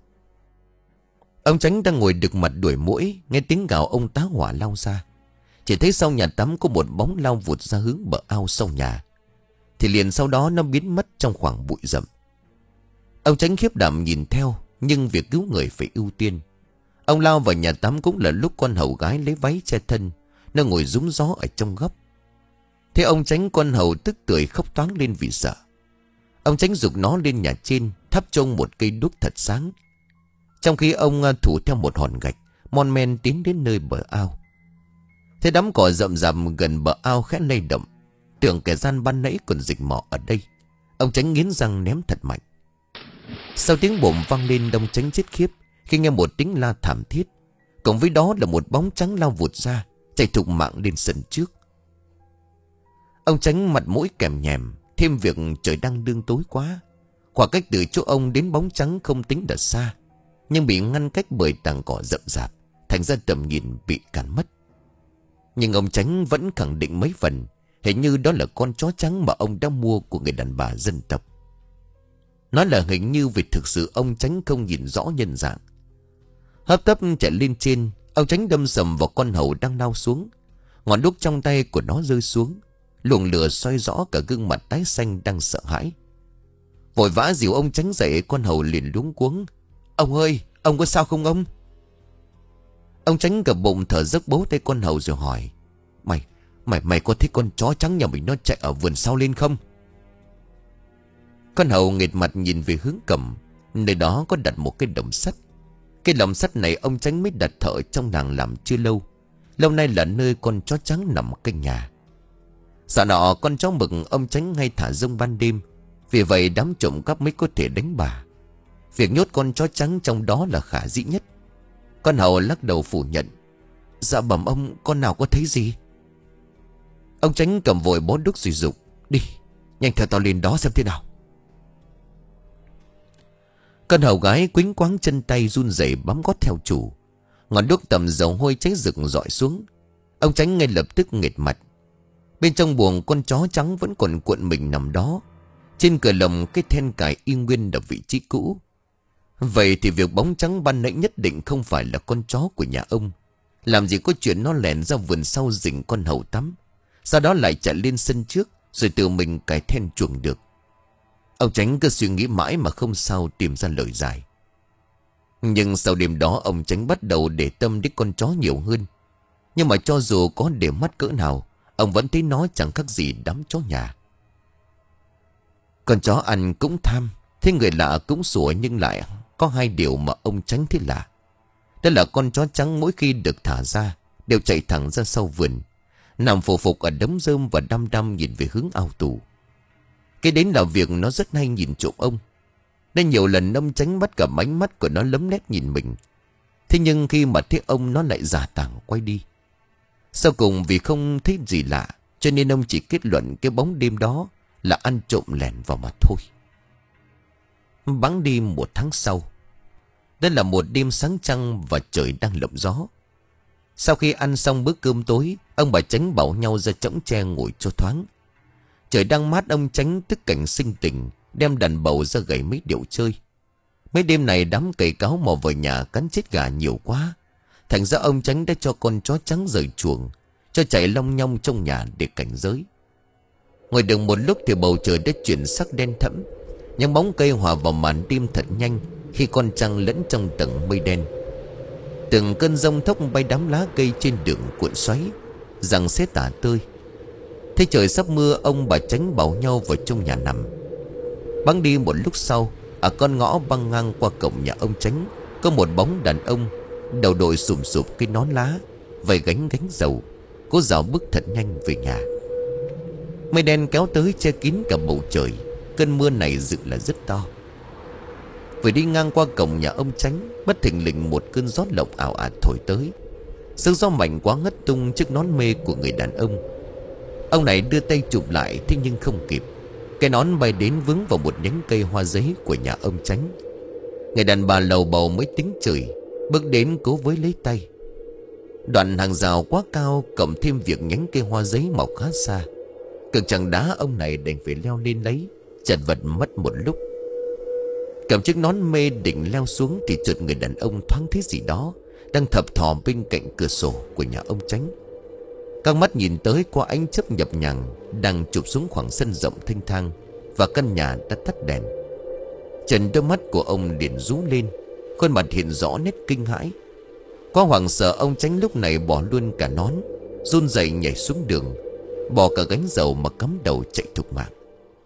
Ông Chánh đang ngồi đực mặt đuổi muỗi, nghe tiếng gào ông tá hỏa lao ra. Chỉ thấy sau nhà tắm có một bóng lao vụt ra hướng bờ ao sau nhà, thì liền sau đó nó biến mất trong khoảng bụi rậm. Ông Chánh khiếp đảm nhìn theo, nhưng việc cứu người phải ưu tiên. Ông lao vào nhà tắm cũng là lúc con hầu gái lấy váy che thân, nó ngồi rúm gió ở trong góc. Thế ông Chánh, con hầu tức tưởi khóc toáng lên vì sợ. Ông Chánh giục nó lên nhà trên, thắp trông một cây đuốc thật sáng. Trong khi ông thủ theo một hòn gạch, mon men tiến đến nơi bờ ao. Thế đám cỏ rậm rạp gần bờ ao khẽ lay động, tưởng kẻ gian ban nãy còn dịch mỏ ở đây. Ông Chánh nghiến răng ném thật mạnh. Sau tiếng bồm vang lên, ông Chánh chết khiếp khi nghe một tiếng la thảm thiết, cộng với đó là một bóng trắng lao vụt ra, chạy thục mạng lên sân trước. Ông Chánh mặt mũi kèm nhèm, thêm việc trời đang đương tối quá. Khoảng cách từ chỗ ông đến bóng trắng không tính là xa, nhưng bị ngăn cách bởi tảng cỏ rậm rạp, thành ra tầm nhìn bị cản mất. Nhưng ông Chánh vẫn khẳng định mấy phần, hình như đó là con chó trắng mà ông đã mua của người đàn bà dân tộc. Nói là hình như vì thực sự ông Chánh không nhìn rõ nhân dạng. Hấp tấp chạy lên trên, ông Chánh đâm sầm vào con hầu đang lao xuống. Ngọn đuốc trong tay của nó rơi xuống, luồng lửa soi rõ cả gương mặt tái xanh đang sợ hãi. Vội vã dìu ông Chánh dậy, con Hầu liền luống cuống: "Ông ơi, ông có sao không ông?" Ông Chánh gập bụng thở dốc bấu tay con Hầu rồi hỏi: Mày, mày, mày có thấy con chó trắng nhà mình nó chạy ở vườn sau lên không?" Con Hầu nghệt mặt nhìn về hướng Cầm. Nơi đó có đặt một cái lồng sắt. Cái lồng sắt này ông Chánh mới đặt thợ trong làng làm chưa lâu. Lâu nay là nơi con chó trắng nằm canh nhà. Dạo nọ con chó mực ông Chánh hay thả rông ban đêm, vì vậy đám trộm cắp mới có thể đánh bà. Việc nhốt con chó trắng trong đó là khả dĩ nhất. Con Hầu lắc đầu phủ nhận: "Dạ bẩm ông, con nào có thấy gì." Ông Chánh cầm vội bó đuốc rồi dục: "Đi, nhanh theo tao lên đó xem thế nào." Con Hầu gái quýnh quáng chân tay run rẩy bám gót theo chủ. Ngọn đuốc tầm dầu hôi cháy rực rọi xuống. Ông Chánh ngay lập tức nghệt mặt. Bên trong buồng con chó trắng vẫn còn cuộn mình nằm đó. Trên cửa lồng cái then cài y nguyên ở vị trí cũ. Vậy thì việc bóng trắng ban nãy nhất định không phải là con chó của nhà ông. Làm gì có chuyện nó lẻn ra vườn sau rình con Hầu tắm, sau đó lại chạy lên sân trước, rồi tự mình cài then chuồng được. Ông Chánh cứ suy nghĩ mãi mà không sao tìm ra lời giải. Nhưng sau đêm đó ông Chánh bắt đầu để tâm đến con chó nhiều hơn. Nhưng mà cho dù có để mắt cỡ nào, ông vẫn thấy nó chẳng khác gì đám chó nhà. Con chó ăn cũng tham, thế người lạ cũng sủa, nhưng lại có hai điều mà ông Chánh thấy lạ. Đó là con chó trắng mỗi khi được thả ra đều chạy thẳng ra sau vườn, nằm phù phục ở đống rơm và đăm đăm nhìn về hướng ao tù. Cái đến là việc nó rất hay nhìn trộm ông. Nên nhiều lần ông Chánh bắt cả ánh mắt của nó lấm lét nhìn mình. Thế nhưng khi mà thấy ông, nó lại giả tảng quay đi. Sau cùng vì không thấy gì lạ, cho nên ông chỉ kết luận cái bóng đêm đó là ăn trộm lẻn vào mà thôi. Bẵng đi một tháng sau, đây là một đêm sáng trăng và trời đang lộng gió. Sau khi ăn xong bữa cơm tối, ông bà Chánh bảo nhau ra chõng tre ngồi cho thoáng. Trời đang mát, ông Chánh tức cảnh sinh tình, đem đàn bầu ra gảy mấy điệu chơi. Mấy đêm này đám cầy cáo mò vào nhà cắn chết gà nhiều quá, thành ra ông Chánh đã cho con chó trắng rời chuồng, cho chạy long nhong trong nhà để cảnh giới. Ngồi được một lúc thì bầu trời đã chuyển sắc đen thẫm. Những bóng cây hòa vào màn đêm thật nhanh khi con trăng lẫn trong tầng mây đen. Từng cơn giông thốc bay đám lá cây trên đường cuộn xoáy, giằng xé tả tơi. Thấy trời sắp mưa, ông bà Chánh bảo nhau vào trong nhà nằm. Băng đi một lúc sau, ở con ngõ băng ngang qua cổng nhà ông Chánh có một bóng đàn ông, đầu đội sùm sụp cái nón lá, vầy gánh gánh dầu, cố dạo bước thật nhanh về nhà. Mây đen kéo tới che kín cả bầu trời. Cơn mưa này dự là rất to. Vừa đi ngang qua cổng nhà ông Chánh, bất thình lình một cơn gió lộng ảo ạt thổi tới. Sức gió mạnh quá ngất tung chiếc nón mê của người đàn ông. Ông này đưa tay chụp lại, thế nhưng không kịp. Cái nón bay đến vướng vào một nhánh cây hoa giấy của nhà ông Chánh. Người đàn bà lầu bầu mới tính chửi, bước đến cố với lấy tay. Đoạn hàng rào quá cao, cộng thêm việc nhánh cây hoa giấy mọc khá xa, cực chẳng đá ông này đành phải leo lên lấy, chật vật mất một lúc. Cầm chiếc nón mê định leo xuống thì chợt người đàn ông thoáng thấy gì đó đang thập thò bên cạnh cửa sổ của nhà ông Chánh. Các mắt nhìn tới qua ánh chớp nhập nhằng đang chụp xuống khoảng sân rộng thênh thang, và căn nhà đã tắt đèn. Trần đôi mắt của ông liền rú lên, khuôn mặt hiện rõ nét kinh hãi. Quá hoảng sợ, ông Chánh lúc này bỏ luôn cả nón, run rẩy nhảy xuống đường, bỏ cả gánh dầu mà cắm đầu chạy thục mạng.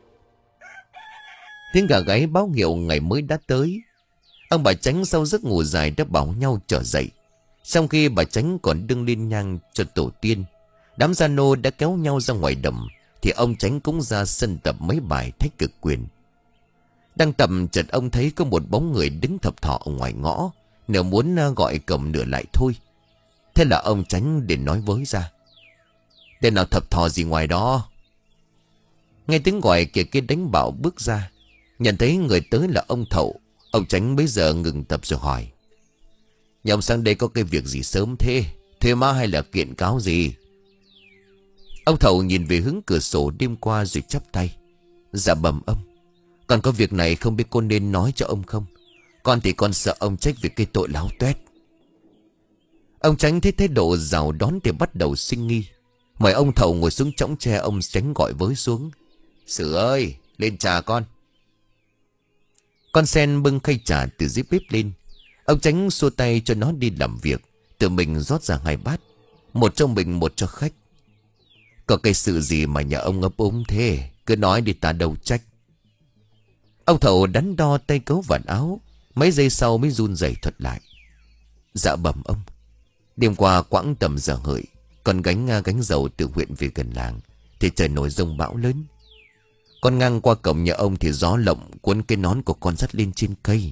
Tiếng gà gáy báo hiệu ngày mới đã tới. Ông bà Chánh sau giấc ngủ dài đã bảo nhau trở dậy. Trong khi bà Chánh còn đương lên nhang cho tổ tiên, đám gia nô đã kéo nhau ra ngoài đầm, thì ông Chánh cũng ra sân tập mấy bài Thái Cực Quyền. Đang tập chợt ông thấy có một bóng người đứng thập thò ở ngoài ngõ, nửa muốn gọi cầm nửa lại thôi. Thế là ông Chánh để nói với ra: "Tên nào thập thò gì ngoài đó?" Nghe tiếng gọi kìa kia đánh bảo bước ra. Nhận thấy người tới là ông Thậu, ông Chánh bấy giờ ngừng tập rồi hỏi: "Nhà ông sang đây có cái việc gì sớm thế? Thuê má hay là kiện cáo gì?" Ông Thậu nhìn về hướng cửa sổ đêm qua rồi chắp tay: "Dạ bẩm ông, còn có việc này không biết cô nên nói cho ông không? Con thì con sợ ông trách vì cái tội láo tuét." Ông Chánh thấy thái độ rào đón thì bắt đầu sinh nghi. Mời ông Thậu ngồi xuống chõng tre. Ông Chánh gọi với xuống: Sử ơi, lên trà con. Con sen bưng khay trà từ dưới bếp lên. Ông Chánh xua tay cho nó đi làm việc, tự mình rót ra hai bát, một cho mình một cho khách. Có cái sự gì mà nhà ông ấp úng thế? Cứ nói đi ta đâu trách. Ông Thậu đắn đo tay cấu vạt áo, mấy giây sau mới run rẩy thuật lại: Dạ bẩm ông, đêm qua quãng tầm giờ hợi, con gánh gánh dầu từ huyện về gần làng thì trời nổi giông bão lớn. Con ngang qua cổng nhà ông thì gió lộng cuốn cái nón của con dắt lên trên cây.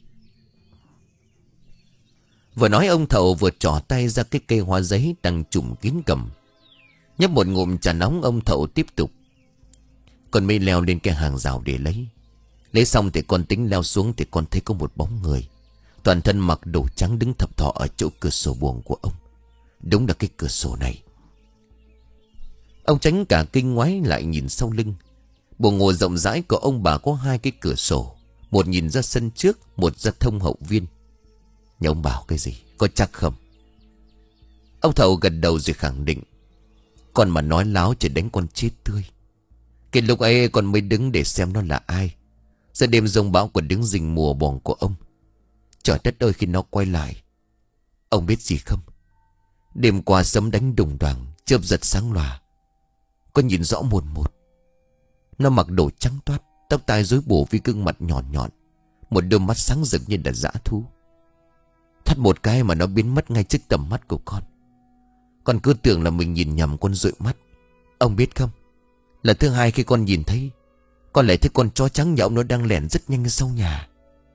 Vừa nói ông Thậu vừa trỏ tay ra cái cây hoa giấy đang trùm kín cầm. Nhấp một ngụm trà nóng, ông Thậu tiếp tục: Con mới leo lên cái hàng rào để lấy. Lấy xong thì con tính leo xuống thì con thấy có một bóng người, toàn thân mặc đồ trắng, đứng thập thọ ở chỗ cửa sổ buồng của ông. Đúng là cái cửa sổ này. Ông Chánh cả kinh ngoái lại nhìn sau lưng. Buồng ngồi rộng rãi của ông bà có hai cái cửa sổ, một nhìn ra sân trước, một ra thông hậu viên. Nhà ông bảo cái gì, có chắc không? Ông Thậu gật đầu rồi khẳng định: Con mà nói láo chỉ đánh con chết tươi. Cái lúc ấy con mới đứng để xem nó là ai. Giờ đêm giông bão còn đứng rình mùa buồng của ông. Trời đất ơi, khi nó quay lại, ông biết gì không? Đêm qua sấm đánh đùng đoàng, chớp giật sáng lòa. Con nhìn rõ mồn một. Nó mặc đồ trắng toát, tóc tai rối bù với gương mặt nhọn nhọn, một đôi mắt sáng rực như là dã thú. Thắt một cái mà nó biến mất ngay trước tầm mắt của con. Con cứ tưởng là mình nhìn nhầm, con dụi mắt. Ông biết không, lần thứ hai khi con nhìn thấy, con lại thấy con chó trắng nhà ông nó đang lẻn rất nhanh sau nhà.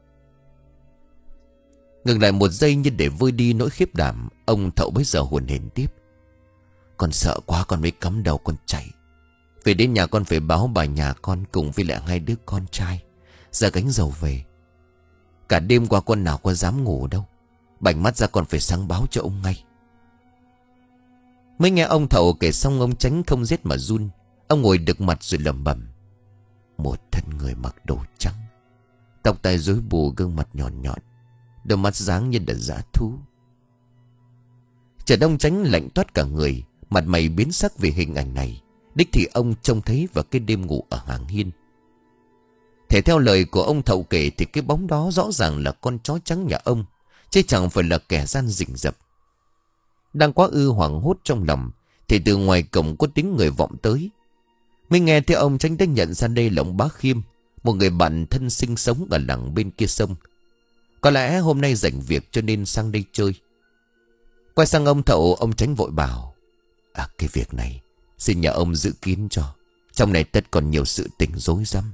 Ngừng lại một giây như để vơi đi nỗi khiếp đảm, ông Thậu bấy giờ hồn hển tiếp: Con sợ quá con mới cắm đầu con chạy. Về đến nhà con phải báo bà nhà con cùng với lại hai đứa con trai ra gánh dầu về. Cả đêm qua con nào có dám ngủ đâu, bảnh mắt ra còn phải sáng báo cho ông ngay. Mới nghe ông Thậu kể xong, ông Chánh không rét mà run. Ông ngồi đực mặt rồi lẩm bẩm: Một thân người mặc đồ trắng, tóc tai rối bù, gương mặt nhọn nhọn, đôi mắt dáng như là dã thú. Trời đông Chánh lạnh toát cả người, mặt mày biến sắc vì hình ảnh này. Đích thì ông trông thấy vào cái đêm ngủ ở hàng hiên. Thể theo lời của ông Thậu kể thì cái bóng đó rõ ràng là con chó trắng nhà ông, chứ chẳng phải là kẻ gian rình rập. Đang quá ư hoảng hốt trong lòng thì từ ngoài cổng có tiếng người vọng tới. Mới nghe thấy ông Chánh đã nhận ra đây là ông Bá Khiêm, một người bạn thân sinh sống ở làng bên kia sông. Có lẽ hôm nay rảnh việc cho nên sang đây chơi. Quay sang ông Thậu, ông Chánh vội bảo: À, cái việc này xin nhà ông giữ kín cho, trong này tất còn nhiều sự tình rối rắm.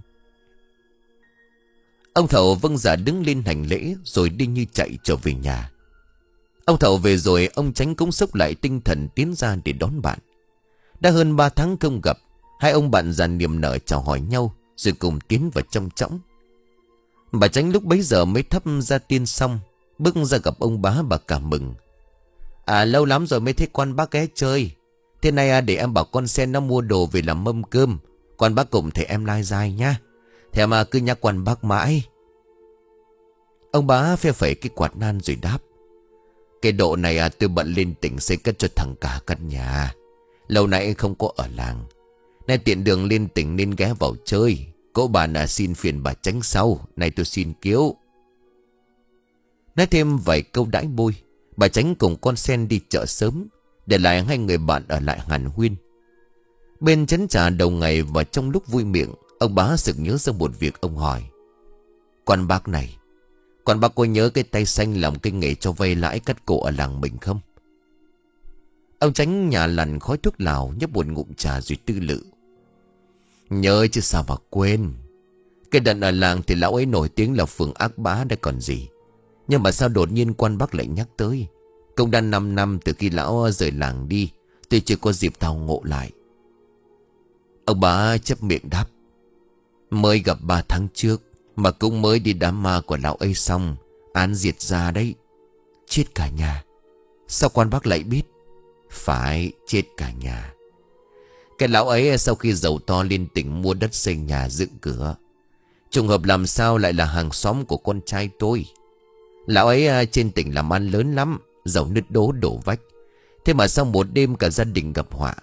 Ông Thậu vâng dạ đứng lên hành lễ rồi đi như chạy trở về nhà. Ông Thậu về rồi, ông Chánh cũng xốc lại tinh thần tiến ra để đón bạn. Đã hơn ba tháng không gặp, hai ông bạn già niềm nở chào hỏi nhau rồi cùng tiến vào trong trõng. Bà Chánh lúc bấy giờ mới thắp ra tiên xong, bước ra gặp ông Bá. Bà cảm mừng: À, lâu lắm rồi mới thấy con bác ghé chơi. Thế này à, để em bảo con Sen nó mua đồ về làm mâm cơm, con bác cùng thầy em lai dài nha. Thế mà cứ nhắc quan bác mãi. Ông Bá phe phẩy cái quạt nan rồi đáp: Cái độ này à, tôi bận lên tỉnh xây cất cho thằng cả căn nhà. Lâu nay không có ở làng, nay tiện đường lên tỉnh nên ghé vào chơi. Cô bà là xin phiền bà Chánh sau, này tôi xin kiếu. Nói thêm vài câu đãi bôi, bà Chánh cùng con Sen đi chợ sớm, để lại hai người bạn ở lại hàn huyên. Bên chén trà đầu ngày và trong lúc vui miệng, ông Bá sực nhớ ra một việc. Ông hỏi: Quan bác này, quan bác có nhớ cái tay xanh làm cái nghề cho vay lãi cắt cổ ở làng mình không? Ông Chánh nhà lằn khói thuốc lào, nhấp một ngụm trà rồi tư lự: Nhớ chứ sao mà quên. Cái đợt ở làng thì lão ấy nổi tiếng là phường ác bá đã còn gì. Nhưng mà sao đột nhiên quan bác lại nhắc tới? Cũng đã năm năm từ khi lão rời làng đi, tôi chưa có dịp tao ngộ lại. Ông Bá chép miệng đáp: Mới gặp ba tháng trước mà cũng mới đi đám ma của lão ấy xong, án diệt ra đấy. Chết cả nhà. Sao quan bác lại biết? Phải, chết cả nhà. Cái lão ấy sau khi giàu to lên tỉnh mua đất xây nhà dựng cửa. Trùng hợp làm sao lại là hàng xóm của con trai tôi. Lão ấy trên tỉnh làm ăn lớn lắm, giàu nứt đố đổ vách. Thế mà sau một đêm cả gia đình gặp họa.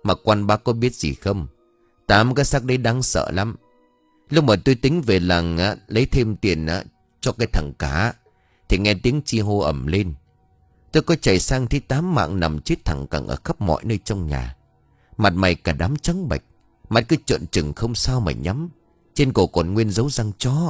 Mà quan bác có biết gì không? Tám cái xác đấy đáng sợ lắm. Lúc mà tôi tính về làng á, lấy thêm tiền á, cho cái thằng cá, thì nghe tiếng chi hô ầm lên. Tôi có chạy sang thấy Tám mạng nằm chết thẳng cẳng ở khắp mọi nơi trong nhà. Mặt mày cả đám trắng bệch, mắt cứ trợn trừng không sao mà nhắm. Trên cổ còn nguyên dấu răng chó.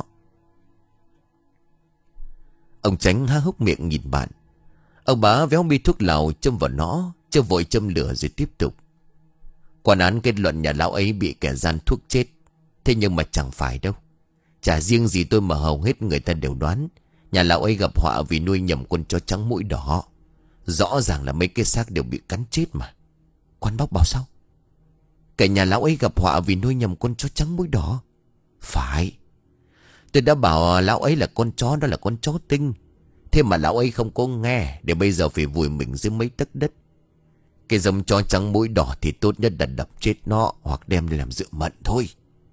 Ông Chánh há hốc miệng nhìn bạn. Ông bá véo bi thuốc lào châm vào nó, chưa vội châm lửa rồi tiếp tục. Quan án kết luận nhà lão ấy bị kẻ gian thuốc chết. Thế nhưng mà chẳng phải đâu. Chả riêng gì tôi mà hầu hết người ta đều đoán nhà lão ấy gặp họa vì nuôi nhầm con chó trắng mũi đỏ. Rõ ràng là mấy cái xác đều bị cắn chết mà. Quan bác bảo sao? Cả nhà lão ấy gặp họa vì nuôi nhầm con chó trắng mũi đỏ. Phải. Tôi đã bảo lão ấy là con chó đó là con chó tinh. Thế mà lão ấy không có nghe, để bây giờ phải vùi mình dưới mấy tấc đất. Cái dòng chó trắng mũi đỏ thì tốt nhất là đập chết nó, hoặc đem đi làm rượu mận thôi.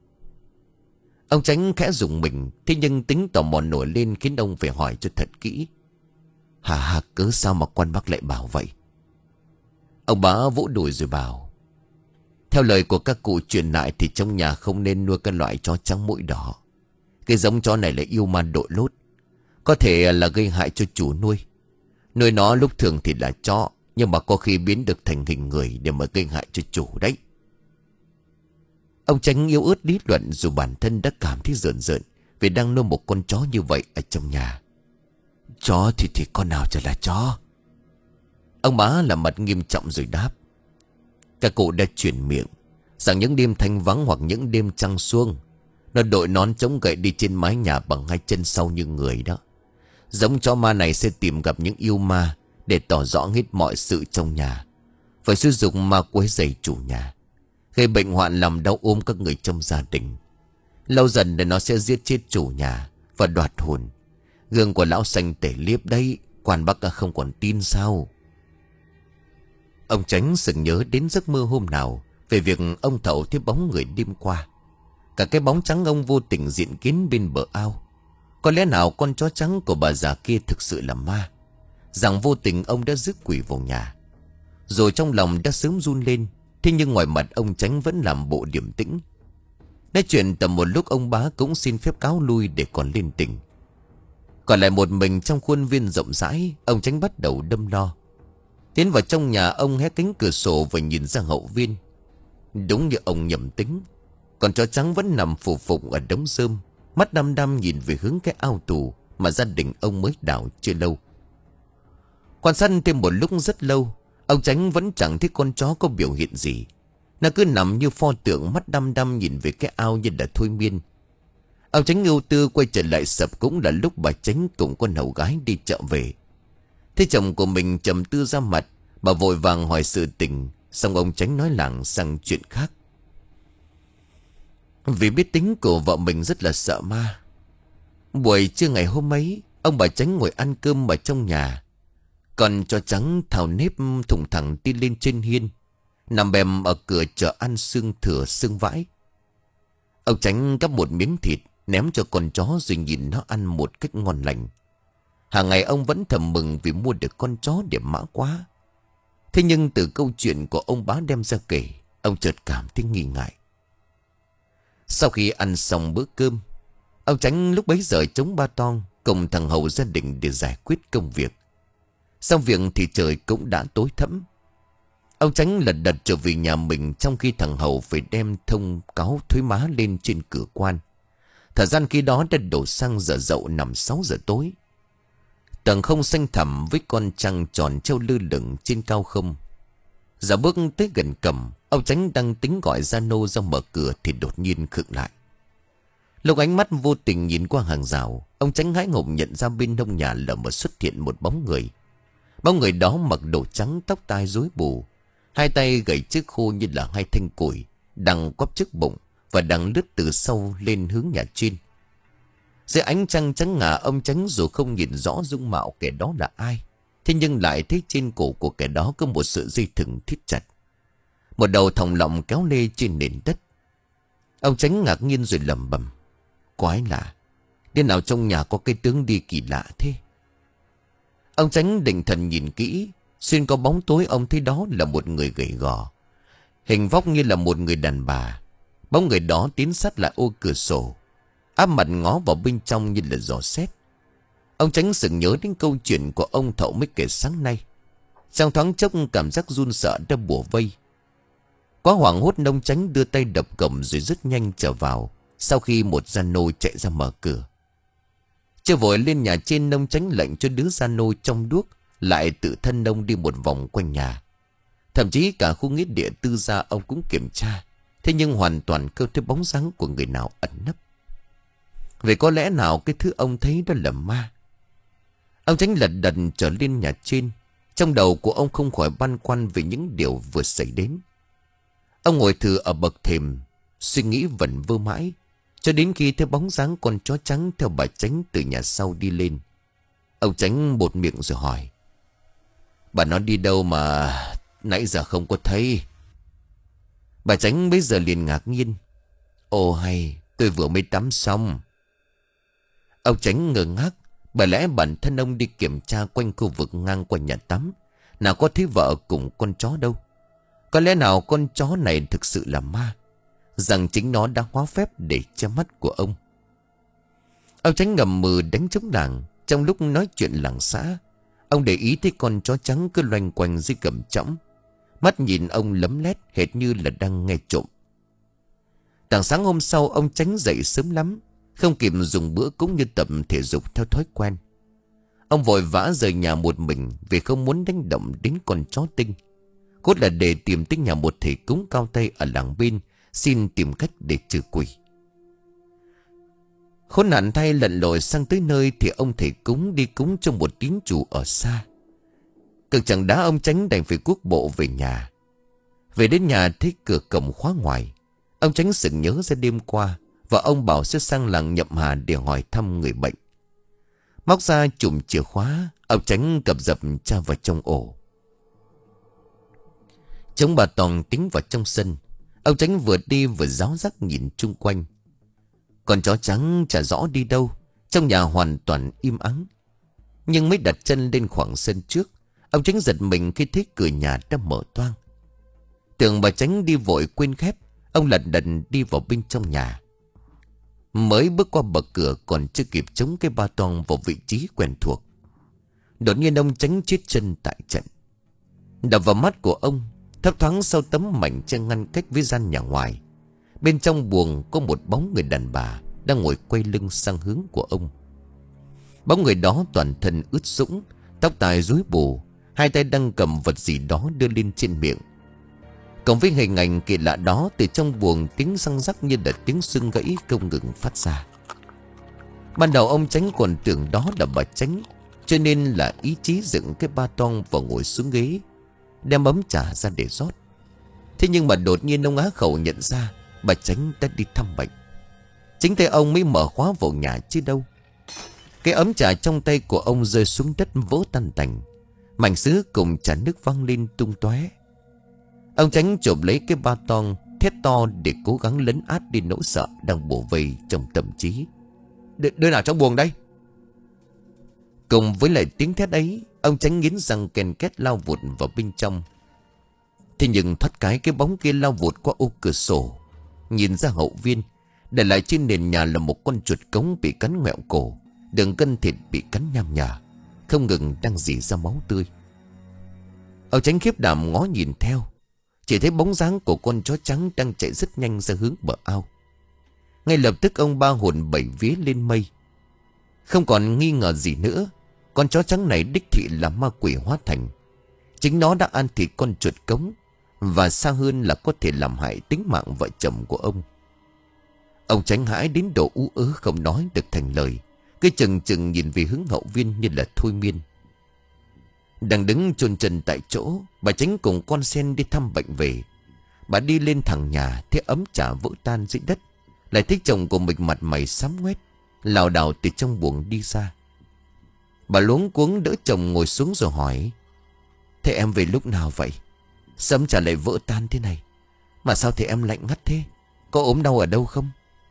Ông Chánh khẽ rùng mình. Thế nhưng tính tò mò nổi lên khiến ông phải hỏi cho thật kỹ. Hà hà, cớ sao mà quan bác lại bảo vậy? Ông bá vỗ đùi rồi bảo. Theo lời của các cụ truyền lại thì trong nhà không nên nuôi cái loại chó trắng mũi đỏ. Cái giống chó này là yêu ma đội lốt, có thể là gây hại cho chủ nuôi. Nuôi nó lúc thường thì là chó, nhưng mà có khi biến được thành hình người để mà gây hại cho chủ đấy. Ông Chánh yếu ớt lý luận dù bản thân đã cảm thấy rợn rợn vì đang nuôi một con chó như vậy ở trong nhà. Chó thì thì con nào chả là chó. Ông bá là mặt nghiêm trọng rồi đáp. Các cụ đã truyền miệng rằng những đêm thanh vắng hoặc những đêm trăng xuông, nó đội nón chống gậy đi trên mái nhà bằng hai chân sau như người đó. Giống chó ma này sẽ tìm gặp những yêu ma để tỏ rõ hết mọi sự trong nhà, phải sử dụng ma quấy rầy chủ nhà, gây bệnh hoạn làm đau ốm các người trong gia đình. Lâu dần thì nó sẽ giết chết chủ nhà và đoạt hồn. Gương của lão xanh tể liếp đấy, quan bác không còn tin sao? Ông Chánh sực nhớ đến giấc mơ hôm nào về việc ông Thậu thấy bóng người đêm qua. Cả cái bóng trắng ông vô tình diện kiến bên bờ ao. Có lẽ nào con chó trắng của bà già kia thực sự là ma, rằng vô tình ông đã rước quỷ vào nhà. Rồi trong lòng đã sớm run lên. Thế nhưng ngoài mặt ông Chánh vẫn làm bộ điềm tĩnh. Nói chuyện tầm một lúc ông bá cũng xin phép cáo lui để còn lên tỉnh. Còn lại một mình trong khuôn viên rộng rãi, ông Chánh bắt đầu đâm lo. Tiến vào trong nhà, ông hé cánh cửa sổ và nhìn ra hậu viên. Đúng như ông nhầm tính, con chó trắng vẫn nằm phù phụng ở đống rơm, mắt đăm đăm nhìn về hướng cái ao tù mà gia đình ông mới đào chưa lâu. Quan sát thêm một lúc rất lâu, ông Chánh vẫn chẳng thấy con chó có biểu hiện gì. Nó cứ nằm như pho tượng, mắt đăm đăm nhìn về cái ao như đã thôi miên. Ông Chánh ưu tư quay trở lại sập cũng là lúc bà Chánh cùng con hầu gái đi chợ về. Thế chồng của mình trầm tư ra mặt, bà vội vàng hỏi sự tình. Xong ông Chánh nói lảng sang chuyện khác. Vì biết tính của vợ mình rất là sợ ma, buổi trưa ngày hôm ấy, ông bà Chánh ngồi ăn cơm ở trong nhà. Còn chó trắng thào nếp thủng thẳng đi lên trên hiên, nằm bèm ở cửa chợ ăn xương thừa xương vãi. Ông Chánh gắp một miếng thịt ném cho con chó rồi nhìn nó ăn một cách ngon lành. Hàng ngày ông vẫn thầm mừng vì mua được con chó đẹp mã quá. Thế nhưng từ câu chuyện của ông bá đem ra kể, ông chợt cảm thấy nghi ngại. Sau khi ăn xong bữa cơm, ông Chánh lúc bấy giờ chống ba toang cùng thằng hầu gia đình để giải quyết công việc. Xong việc thì trời cũng đã tối thẫm. Ông Chánh lật đật trở về nhà mình, trong khi thằng hầu phải đem thông cáo thuế má lên trên cửa quan. Thời gian khi đó đã đổ sang giờ dậu nằm sáu giờ tối. Tầng không xanh thẳm với con trăng tròn treo lơ lửng trên cao không. Giờ bước tới gần cầm, ông Chánh đang tính gọi gia nô ra mở cửa thì đột nhiên khựng lại. Lúc ánh mắt vô tình nhìn qua hàng rào, ông Chánh hãi hùng nhận ra bên hông nhà lờ mờ xuất hiện một bóng người. Bóng người đó mặc đồ trắng, tóc tai rối bù, hai tay gầy chiếc khô như là hai thanh củi, đang quắp trước bụng và đang lướt từ sau lên hướng nhà trên. Dưới ánh trăng trắng ngà, ông Chánh dù không nhìn rõ dung mạo kẻ đó là ai, thế nhưng lại thấy trên cổ của kẻ đó có một sợi dây thừng thít chặt, một đầu thòng lọng kéo lê trên nền đất. Ông Chánh ngạc nhiên rồi lẩm bẩm: quái lạ, đêm nào trong nhà có cái tướng đi kỳ lạ thế. Ông Chánh định thần nhìn kỹ, xuyên qua bóng tối ông thấy đó là một người gầy gò, Hình vóc như là một người đàn bà. Bóng người đó tiến sát lại ô cửa sổ, áp mặt ngó vào bên trong như là dò xét. Ông Chánh sực nhớ đến câu chuyện của ông Thậu mới kể sáng nay. Trong thoáng chốc cảm giác run sợ đã bủa vây. Quá hoảng hốt, ông Chánh đưa tay đập cổng rồi rất nhanh trở vào. Sau khi một gia nô chạy ra mở cửa, chưa vội lên nhà trên, ông Chánh lệnh cho đứa gia nô trong đuốc lại tự thân ông đi một vòng quanh nhà. Thậm chí cả khu nghĩa địa tư gia ông cũng kiểm tra. Thế nhưng hoàn toàn không thấy bóng dáng của người nào ẩn nấp. Vậy có lẽ nào cái thứ ông thấy đó là ma? Ông Chánh lật đật trở lên nhà trên. Trong đầu của ông không khỏi băn khoăn về những điều vừa xảy đến. Ông ngồi thừ ở bậc thềm, suy nghĩ vẩn vơ mãi, cho đến khi thấy bóng dáng con chó trắng theo bà Chánh từ nhà sau đi lên. Ông Chánh bột miệng rồi hỏi: bà nó đi đâu mà nãy giờ không có thấy? Bà Chánh bây giờ liền ngạc nhiên: ồ hay, tôi vừa mới tắm xong. Ông Chánh ngơ ngác. Bởi lẽ bản thân ông đi kiểm tra quanh khu vực ngang qua nhà tắm, nào có thấy vợ cùng con chó đâu. Có lẽ nào con chó này thực sự là ma, rằng chính nó đã hóa phép để che mắt của ông. Ông Chánh ngầm mừ đánh trống lảng. Trong lúc nói chuyện làng xã, ông để ý thấy con chó trắng cứ loanh quanh dưới gầm chõng, mắt nhìn ông lấm lét hệt như là đang nghe trộm. Tảng sáng hôm sau, ông Chánh dậy sớm lắm, không kịp dùng bữa cũng như tập thể dục theo thói quen. Ông vội vã rời nhà một mình vì không muốn đánh động đến con chó tinh. Cốt là để tìm tới nhà một thầy cúng cao tay ở làng bên, xin tìm cách để trừ quỷ. Khốn nạn thay, lặn lội sang tới nơi thì ông thầy cúng đi cúng trong một tín chủ ở xa. Cực chẳng đá, ông Chánh đành phải cuốc bộ về nhà. Về đến nhà thấy cửa cổng khóa ngoài. Ông Chánh sực nhớ ra đêm qua và ông bảo sẽ sang làng Nhậm Hà để hỏi thăm người bệnh. Móc ra chùm chìa khóa, ông Chánh cập dập tra vào trong ổ. Chống bà Toàn tính vào trong sân. Ông Chánh vừa đi vừa ráo rắc nhìn chung quanh. Con chó trắng chả rõ đi đâu. Trong nhà hoàn toàn im ắng. Nhưng mới đặt chân lên khoảng sân trước, ông Chánh giật mình khi thấy cửa nhà đã mở toang. Tưởng bà Chánh đi vội quên khép, ông lật đật đi vào bên trong nhà. Mới bước qua bậc cửa còn chưa kịp chống cái ba toang vào vị trí quen thuộc, đột nhiên ông Chánh chết chân tại trận. Đập vào mắt của ông, thấp thoáng sau tấm mảnh che ngăn cách với gian nhà ngoài, bên trong buồng có một bóng người đàn bà đang ngồi quay lưng sang hướng của ông. Bóng người đó toàn thân ướt sũng, tóc tai rối bù, hai tay đang cầm vật gì đó đưa lên trên miệng. Cộng với hình ảnh kỳ lạ đó, từ trong buồng tiếng răng rắc như là tiếng xương gãy không ngừng phát ra. Ban đầu ông Chánh còn tưởng đó là bà Chánh, cho nên là ý chí dựng cái ba toang và ngồi xuống ghế, đem ấm trà ra để rót. Thế nhưng mà đột nhiên ông á khẩu nhận ra bà Chánh đã đi thăm bệnh. Chính tay ông mới mở khóa vào nhà chứ đâu. Cái ấm trà trong tay của ông rơi xuống đất vỡ tan tành, mảnh sứ cùng trà nước văng lên tung tóe. Ông Chánh chộp lấy cái ba toang, thét to để cố gắng lấn át đi nỗi sợ đang bủa vây trong tâm trí. Đứa nào trong buồng đây? Cùng với lại tiếng thét ấy, ông Chánh nghiến răng ken két lao vụt vào bên trong. Thế nhưng thoát cái cái bóng kia lao vụt qua ô cửa sổ, nhìn ra hậu viên, để lại trên nền nhà là một con chuột cống bị cắn ngoẹo cổ, đường gân thịt bị cắn nham nhở, không ngừng đang rỉ ra máu tươi. Ông Chánh khiếp đảm ngó nhìn theo, chỉ thấy bóng dáng của con chó trắng đang chạy rất nhanh ra hướng bờ ao. Ngay lập tức ông ba hồn bảy vía lên mây. Không còn nghi ngờ gì nữa, con chó trắng này đích thị là ma quỷ hóa thành. Chính nó đã ăn thịt con chuột cống, và xa hơn là có thể làm hại tính mạng vợ chồng của ông. Ông Chánh hãi đến độ ú ớ không nói được thành lời, cứ chừng chừng nhìn về hướng hậu viên như là thôi miên. Đang đứng chôn chân tại chỗ, bà Chánh cùng con sen đi thăm bệnh về. Bà đi lên thẳng nhà, thấy ấm trà vỡ tan dưới đất, lại thấy chồng của mình mặt mày xám ngoét, lảo đảo từ trong buồng đi ra. Bà luống cuống đỡ chồng ngồi xuống rồi hỏi: thế em về lúc nào vậy? Sao ấm trà lại vỡ tan thế này? Mà sao thì em lạnh ngắt thế? Có ốm đau ở đâu không?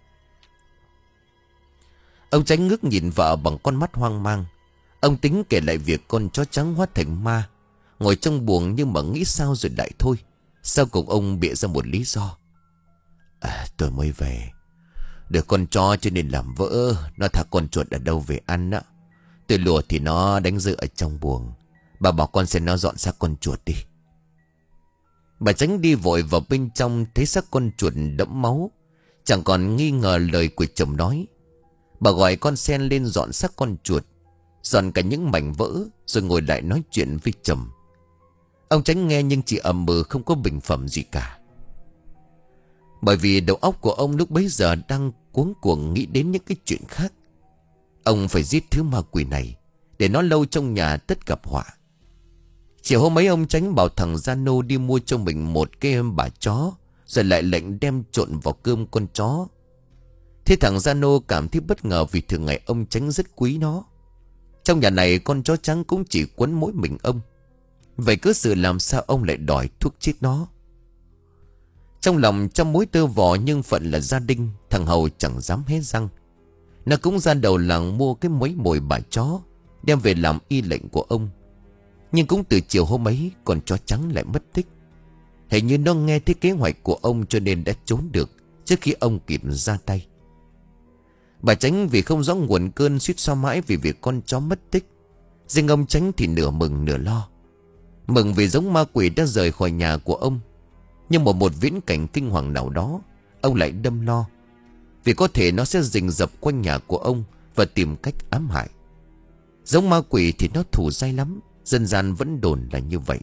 Ông Chánh ngước nhìn vợ bằng con mắt hoang mang. Ông tính kể lại việc con chó trắng hóa thành ma, ngồi trong buồng, nhưng mà nghĩ sao rồi lại thôi. Sau cùng ông bịa ra một lý do. À, tôi mới về, được con chó cho nên làm vỡ. Nó thả con chuột ở đâu về ăn á. Tôi lùa thì nó đánh rơi ở trong buồng. Bà bảo con xem nó dọn xác con chuột đi. Bà Tránh đi vội vào bên trong, thấy xác con chuột đẫm máu, chẳng còn nghi ngờ lời của chồng nói. Bà gọi con sen lên dọn xác con chuột, dọn cả những mảnh vỡ, rồi ngồi lại nói chuyện với chồng. Ông Tránh nghe nhưng chỉ ầm ừ, không có bình phẩm gì cả. Bởi vì đầu óc của ông lúc bấy giờ đang cuống cuồng nghĩ đến những cái chuyện khác. Ông phải giết thứ ma quỷ này, để nó lâu trong nhà tất gặp họa. Chiều hôm ấy ông Tránh bảo thằng Giano đi mua cho mình một cái bả chó, rồi lại lệnh đem trộn vào cơm con chó. Thế thằng Giano cảm thấy bất ngờ, vì thường ngày ông Tránh rất quý nó. Trong nhà này con chó trắng cũng chỉ quấn mỗi mình ông. Vậy cứ sự làm sao ông lại đòi thuốc chết nó. Trong lòng trăm mối tơ vò, nhưng phận là gia đình, thằng Hầu chẳng dám hé răng. Nó cũng ra đầu làng mua cái mấy mồi bả chó, đem về làm y lệnh của ông. Nhưng cũng từ chiều hôm ấy, con chó trắng lại mất tích. Hình như nó nghe thấy kế hoạch của ông, cho nên đã trốn được trước khi ông kịp ra tay. Bà Tránh vì không rõ nguồn cơn suýt xoa mãi vì việc con chó mất tích. Riêng ông Tránh thì nửa mừng nửa lo. Mừng vì giống ma quỷ đã rời khỏi nhà của ông, nhưng mà một viễn cảnh kinh hoàng nào đó, ông lại đâm lo, vì có thể nó sẽ rình rập quanh nhà của ông và tìm cách ám hại. Giống ma quỷ thì nó thù dai lắm, dân gian vẫn đồn là như vậy.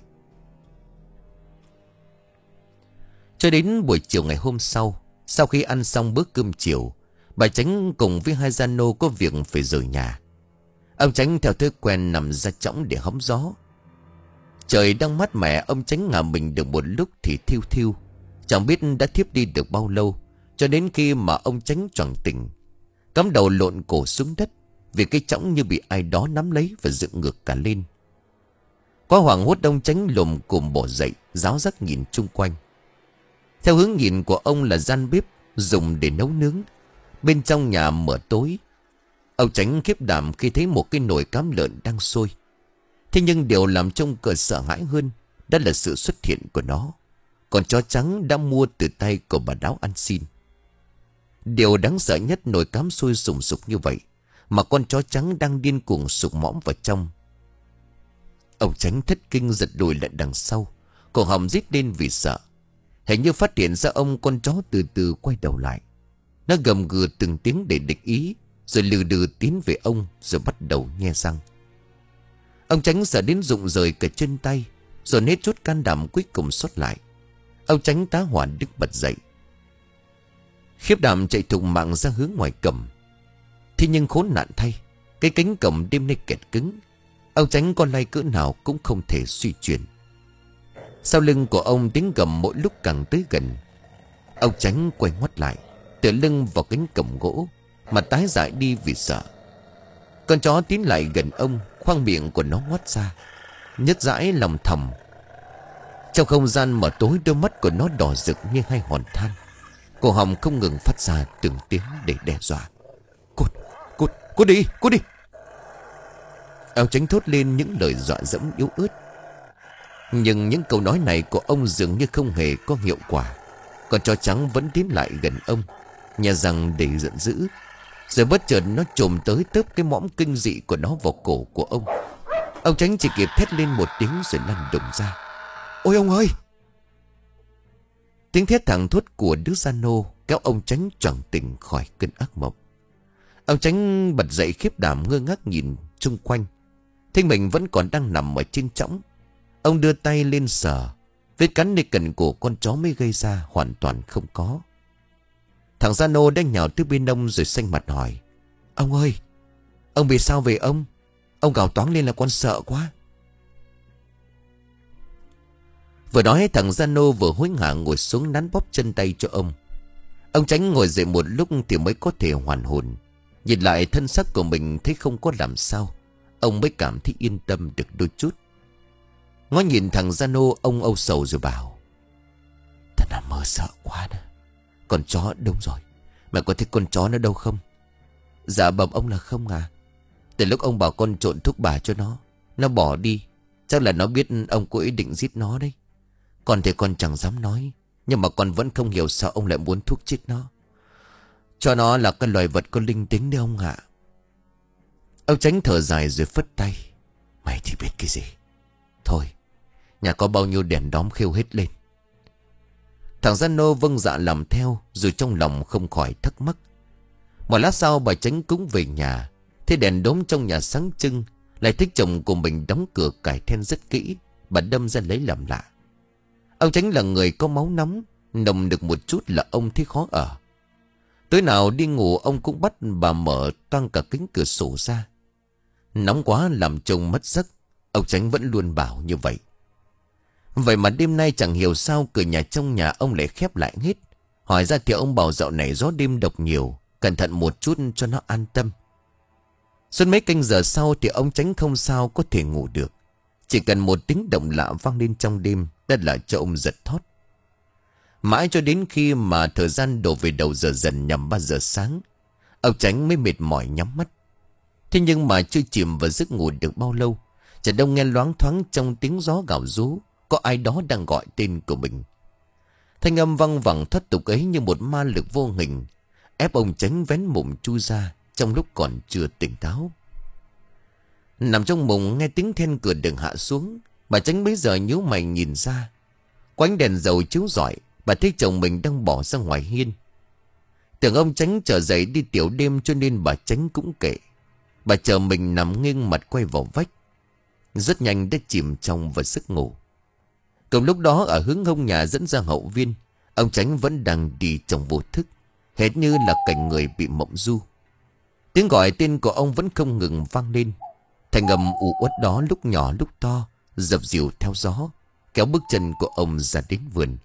Cho đến buổi chiều ngày hôm sau, sau khi ăn xong bữa cơm chiều, bà Tránh cùng với hai gia nô có việc phải rời nhà. Ông Tránh theo thói quen nằm ra chõng để hóng gió. Trời đang mát mẻ, ông Tránh ngả mình được một lúc thì thiêu thiêu, chẳng biết đã thiếp đi được bao lâu, cho đến khi mà ông Tránh choàng tỉnh, cắm đầu lộn cổ xuống đất, vì cái chõng như bị ai đó nắm lấy và dựng ngược cả lên. Quá hoảng hốt, ông Tránh lồm cồm bò dậy, ráo rắc nhìn chung quanh. Theo hướng nhìn của ông là gian bếp dùng để nấu nướng, bên trong nhà mở tối. Ông Tránh khiếp đảm khi thấy một cái nồi cám lợn đang sôi. Thế nhưng điều làm trông cờ sợ hãi hơn, đó là sự xuất hiện của nó, con chó trắng đã mua từ tay của bà Đáo ăn xin. Điều đáng sợ nhất, nồi cám sôi sùng sục như vậy mà con chó trắng đang điên cuồng sục mõm vào trong. Ông Tránh thất kinh giật lùi lại đằng sau, cổ họng rít lên vì sợ. Hình như phát hiện ra ông, con chó từ từ quay đầu lại. Nó gầm gừ từng tiếng để địch ý, rồi lừ đừ tiến về ông, rồi bắt đầu nhe răng. Ông Tránh sợ đến rụng rời cả chân tay, rồi hết chút can đảm cuối cùng sót lại. Ông Tránh tá hỏa đứng bật dậy, khiếp đảm chạy thục mạng ra hướng ngoài cổng. Thế nhưng khốn nạn thay, cái cánh cổng đêm nay kẹt cứng. Ông Tránh con lay cỡ nào cũng không thể suy chuyển. Sau lưng của ông tiếng gầm mỗi lúc càng tới gần. Ông Tránh quay ngoắt lại, tựa lưng vào cánh cổng gỗ, mà tái dại đi vì sợ. Con chó tiến lại gần ông, khoang miệng của nó ngoắt ra, nhếch dãi lòng thầm. Trong không gian mở tối, đôi mắt của nó đỏ rực như hai hòn than, cổ họng không ngừng phát ra từng tiếng để đe dọa. Cút, cút, cút đi, cút đi. Ông Tránh thốt lên những lời dọa dẫm yếu ớt. Nhưng những câu nói này của ông dường như không hề có hiệu quả. Con chó trắng vẫn tiến lại gần ông, nhà răng để giận dữ. Rồi bất chợt nó chồm tới tớp cái mõm kinh dị của nó vào cổ của ông. Ông Tránh chỉ kịp thét lên một tiếng rồi lăn đùng ra. Ôi ông ơi! Tiếng thét thẳng thốt của đứa Giano kéo ông Tránh choàng tỉnh khỏi cơn ác mộng. Ông Tránh bật dậy khiếp đảm, ngơ ngác nhìn chung quanh, thấy mình vẫn còn đang nằm ở trên chõng. Ông đưa tay lên sờ, vết cắn nơi cần cổ con chó mới gây ra hoàn toàn không có. Thằng Giano đang nhào tới bên ông rồi xanh mặt hỏi. Ông ơi! Ông bị sao về ông? Ông gào toáng lên là con sợ quá. Vừa nói thằng Giano vừa hối hả ngồi xuống nắn bóp chân tay cho ông. Ông Tránh ngồi dậy một lúc thì mới có thể hoàn hồn. Nhìn lại thân xác của mình thấy không có làm sao, ông mới cảm thấy yên tâm được đôi chút. Ngó nhìn thằng Giano, ông âu sầu rồi bảo. Thật là mơ sợ quá đó. Con chó đâu rồi? Mẹ có thấy con chó nó đâu không? Dạ bẩm ông là không à. Từ lúc ông bảo con trộn thuốc bà cho nó, nó bỏ đi. Chắc là nó biết ông có ý định giết nó đấy. Con thì con chẳng dám nói, nhưng mà con vẫn không hiểu sao ông lại muốn thuốc chết nó. Cho nó là cái loài vật có linh tính đấy ông ạ. Ông Chánh thở dài rồi phất tay. Mày thì biết cái gì. Thôi, nhà có bao nhiêu đèn đóm khêu hết lên. Thằng Giano vâng dạ làm theo, rồi trong lòng không khỏi thắc mắc. Một lát sau bà Chánh cũng về nhà. Thế đèn đóm trong nhà sáng trưng, lại thích chồng của mình đóng cửa cài then rất kỹ. Bà đâm ra lấy làm lạ. Ông Chánh là người có máu nóng, nồng được một chút là ông thấy khó ở. Tối nào đi ngủ ông cũng bắt bà mở toang cả kính cửa sổ ra. Nóng quá làm chồng mất giấc. Ông Chánh vẫn luôn bảo như vậy. Vậy mà đêm nay chẳng hiểu sao cửa nhà trong nhà ông lại khép lại hết. Hỏi ra thì ông bảo dạo này gió đêm độc nhiều, cẩn thận một chút cho nó an tâm. Suốt mấy canh giờ sau thì ông Chánh không sao có thể ngủ được. Chỉ cần một tiếng động lạ vang lên trong đêm đã là cho ông giật thót. Mãi cho đến khi mà thời gian đổ về đầu giờ dần nhằm ba giờ sáng, ông Chánh mới mệt mỏi nhắm mắt. Thế nhưng mà chưa chìm vào giấc ngủ được bao lâu, chợt đông nghe loáng thoáng trong tiếng gió gào rú, có ai đó đang gọi tên của mình. Thanh âm văng vẳng thoát tục ấy như một ma lực vô hình, ép ông Chánh vén mùng chui ra trong lúc còn chưa tỉnh táo. Nằm trong mùng nghe tiếng then cửa đường hạ xuống, bà Chánh bấy giờ nhíu mày nhìn ra. Quánh đèn dầu chiếu rọi, bà thấy chồng mình đang bỏ ra ngoài hiên. Tưởng ông Chánh trở dậy đi tiểu đêm cho nên bà Chánh cũng kệ. Bà chờ mình nằm nghiêng mặt quay vào vách, rất nhanh đã chìm trong vào giấc ngủ. Cùng lúc đó ở hướng hông nhà dẫn ra hậu viên, ông Chánh vẫn đang đi trong vô thức, hệt như là cảnh người bị mộng du. Tiếng gọi tên của ông vẫn không ngừng vang lên. Thành âm u uất đó lúc nhỏ lúc to, dập dìu theo gió, kéo bước chân của ông ra đến vườn.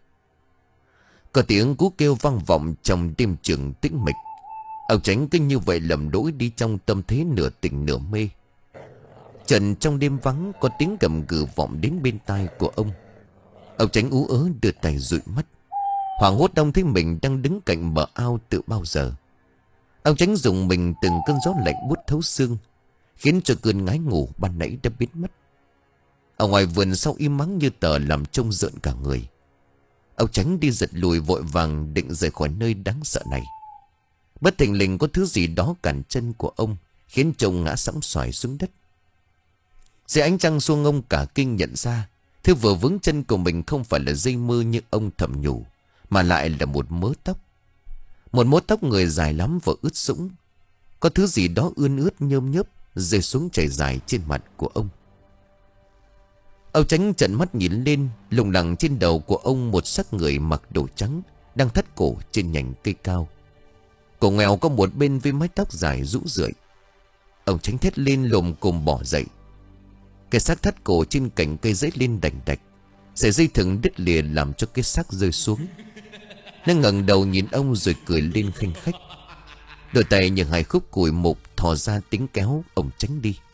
Có tiếng cú kêu vang vọng trong đêm trường tĩnh mịch. Ông Chánh cứ như vậy lầm đỗi đi trong tâm thế nửa tỉnh nửa mê. Trần trong đêm vắng có tiếng gầm gừ vọng đến bên tai của ông. Ông Chánh ú ớ đưa tay dụi mắt. Hoảng hốt ông thấy mình đang đứng cạnh bờ ao từ bao giờ. Ông Chánh dùng mình từng cơn gió lạnh buốt thấu xương, khiến cho cơn ngái ngủ ban nãy đã biến mất. Ở ngoài vườn sau im mắng như tờ làm trông rợn cả người. Ông Chánh đi giật lùi vội vàng định rời khỏi nơi đáng sợ này. Bất thình lình có thứ gì đó cản chân của ông, khiến chồng ngã sẫm xoài xuống đất. Dưới ánh trăng xuông ông cả kinh nhận ra, thứ vừa vướng chân của mình không phải là dây mơ như ông thầm nhủ, mà lại là một mớ tóc. Một mớ tóc người dài lắm và ướt sũng. Có thứ gì đó ươn ướt nhơm nhớp rơi xuống chảy dài trên mặt của ông. Ông Chánh trợn mắt nhìn lên, lủng lẳng trên đầu của ông một xác người mặc đồ trắng đang thắt cổ trên nhành cây cao. Cổ nghèo có một bên với mái tóc dài rũ rượi. Ông Chánh thét lên lồm cồm bỏ dậy. Cái xác thắt cổ trên cành cây rẫy lên đành đạch, sợi dây thừng đứt lìa làm cho cái xác rơi xuống. Nó ngẩng đầu nhìn ông rồi cười lên khinh khách. Đôi tay như hai khúc củi mục thò ra tính kéo ông Chánh đi.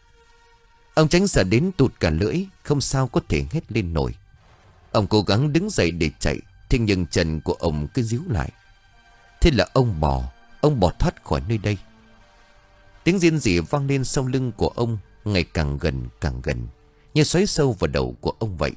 Ông Chánh sợ đến tụt cả lưỡi, không sao có thể hét lên nổi. Ông cố gắng đứng dậy để chạy, thế nhưng chân của ông cứ díu lại. Thế là ông bò, ông bò thoát khỏi nơi đây. Tiếng rên rỉ vang lên sau lưng của ông, ngày càng gần càng gần, như xoáy sâu vào đầu của ông vậy.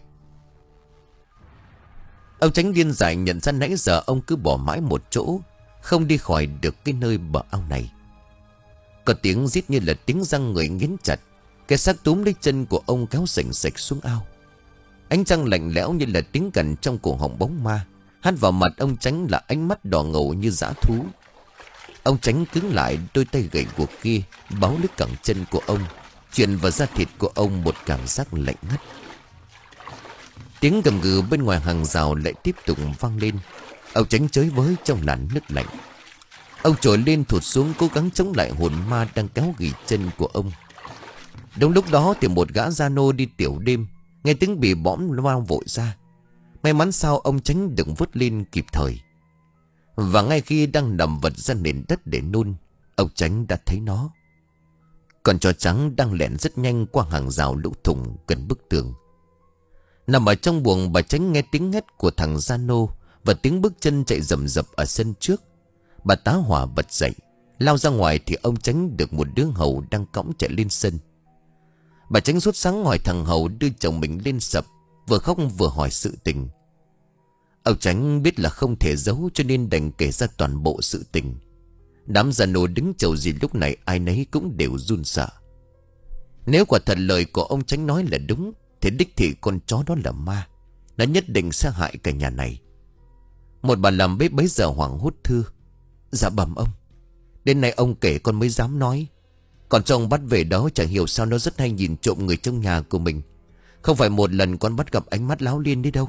Ông Chánh điên dại nhận ra nãy giờ ông cứ bỏ mãi một chỗ, không đi khỏi được cái nơi bờ ao này. Có tiếng rít như là tiếng răng người nghiến chặt. Cái xác túm lấy chân của ông kéo sành sạch xuống ao. Ánh trăng lạnh lẽo như là tiếng cằn trong cổ họng bóng ma, hắt vào mặt ông Chánh là ánh mắt đỏ ngầu như dã thú. Ông Chánh cứng lại, đôi tay gầy guộc kia báu lấy cẳng chân của ông, truyền vào da thịt của ông một cảm giác lạnh ngắt. Tiếng gầm gừ bên ngoài hàng rào lại tiếp tục vang lên. Ông Chánh chới với trong làn nước lạnh. Ông trồi lên thụt xuống cố gắng chống lại hồn ma đang kéo ghì chân của ông. Đúng lúc đó thì một gã gia nô đi tiểu đêm nghe tiếng bị bõm lao vội ra. May mắn sao ông Chánh đừng vớt lên kịp thời. Và ngay khi đang nằm vật ra nền đất để nôn, ông Chánh đã thấy nó. Con chó trắng đang lẻn rất nhanh qua hàng rào lỗ thủng gần bức tường. Nằm ở trong buồng, bà Chánh nghe tiếng hét của thằng gia nô và tiếng bước chân chạy rầm rập ở sân trước. Bà tá hỏa bật dậy, lao ra ngoài thì ông Chánh được một đứa hầu đang cõng chạy lên sân. Bà Chánh sốt sáng hỏi thằng hầu đưa chồng mình lên sập, vừa khóc vừa hỏi sự tình. Ông Chánh biết là không thể giấu cho nên đành kể ra toàn bộ sự tình. Đám gia nô đứng chầu gì lúc này ai nấy cũng đều run sợ. Nếu quả thật lời của ông Chánh nói là đúng thì đích thị con chó đó là ma. Nó nhất định sẽ hại cả nhà này. Một bà làm bếp bấy giờ hoảng hốt thưa: Dạ bẩm ông, đến nay ông kể con mới dám nói. Còn cho ông bắt về đó chẳng hiểu sao nó rất hay nhìn trộm người trong nhà của mình. Không phải một lần con bắt gặp ánh mắt láo liên đấy đâu.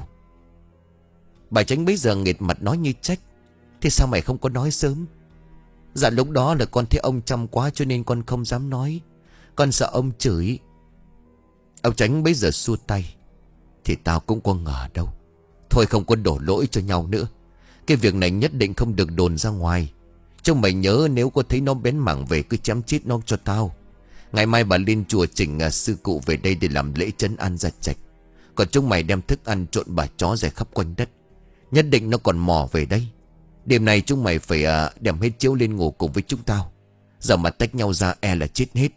Bà Chánh bấy giờ nghệt mặt nói như trách: Thế sao mày không có nói sớm? Dạ lúc đó là con thấy ông chăm quá cho nên con không dám nói. Con sợ ông chửi. Ông Chánh bấy giờ xua tay: Thì tao cũng có ngờ đâu. Thôi không có đổ lỗi cho nhau nữa. Cái việc này nhất định không được đồn ra ngoài. Trông mày nhớ nếu có thấy nó bén mảng về cứ chém chết nó cho tao. Ngày mai bà lên chùa chỉnh à, sư cụ về đây để làm lễ trấn an gia trạch. Còn chúng mày đem thức ăn trộn bà chó rải khắp quanh đất. Nhất định nó còn mò về đây. Đêm này chúng mày phải à, đem hết chiếu lên ngủ cùng với chúng tao. Giờ mà tách nhau ra e là chết hết.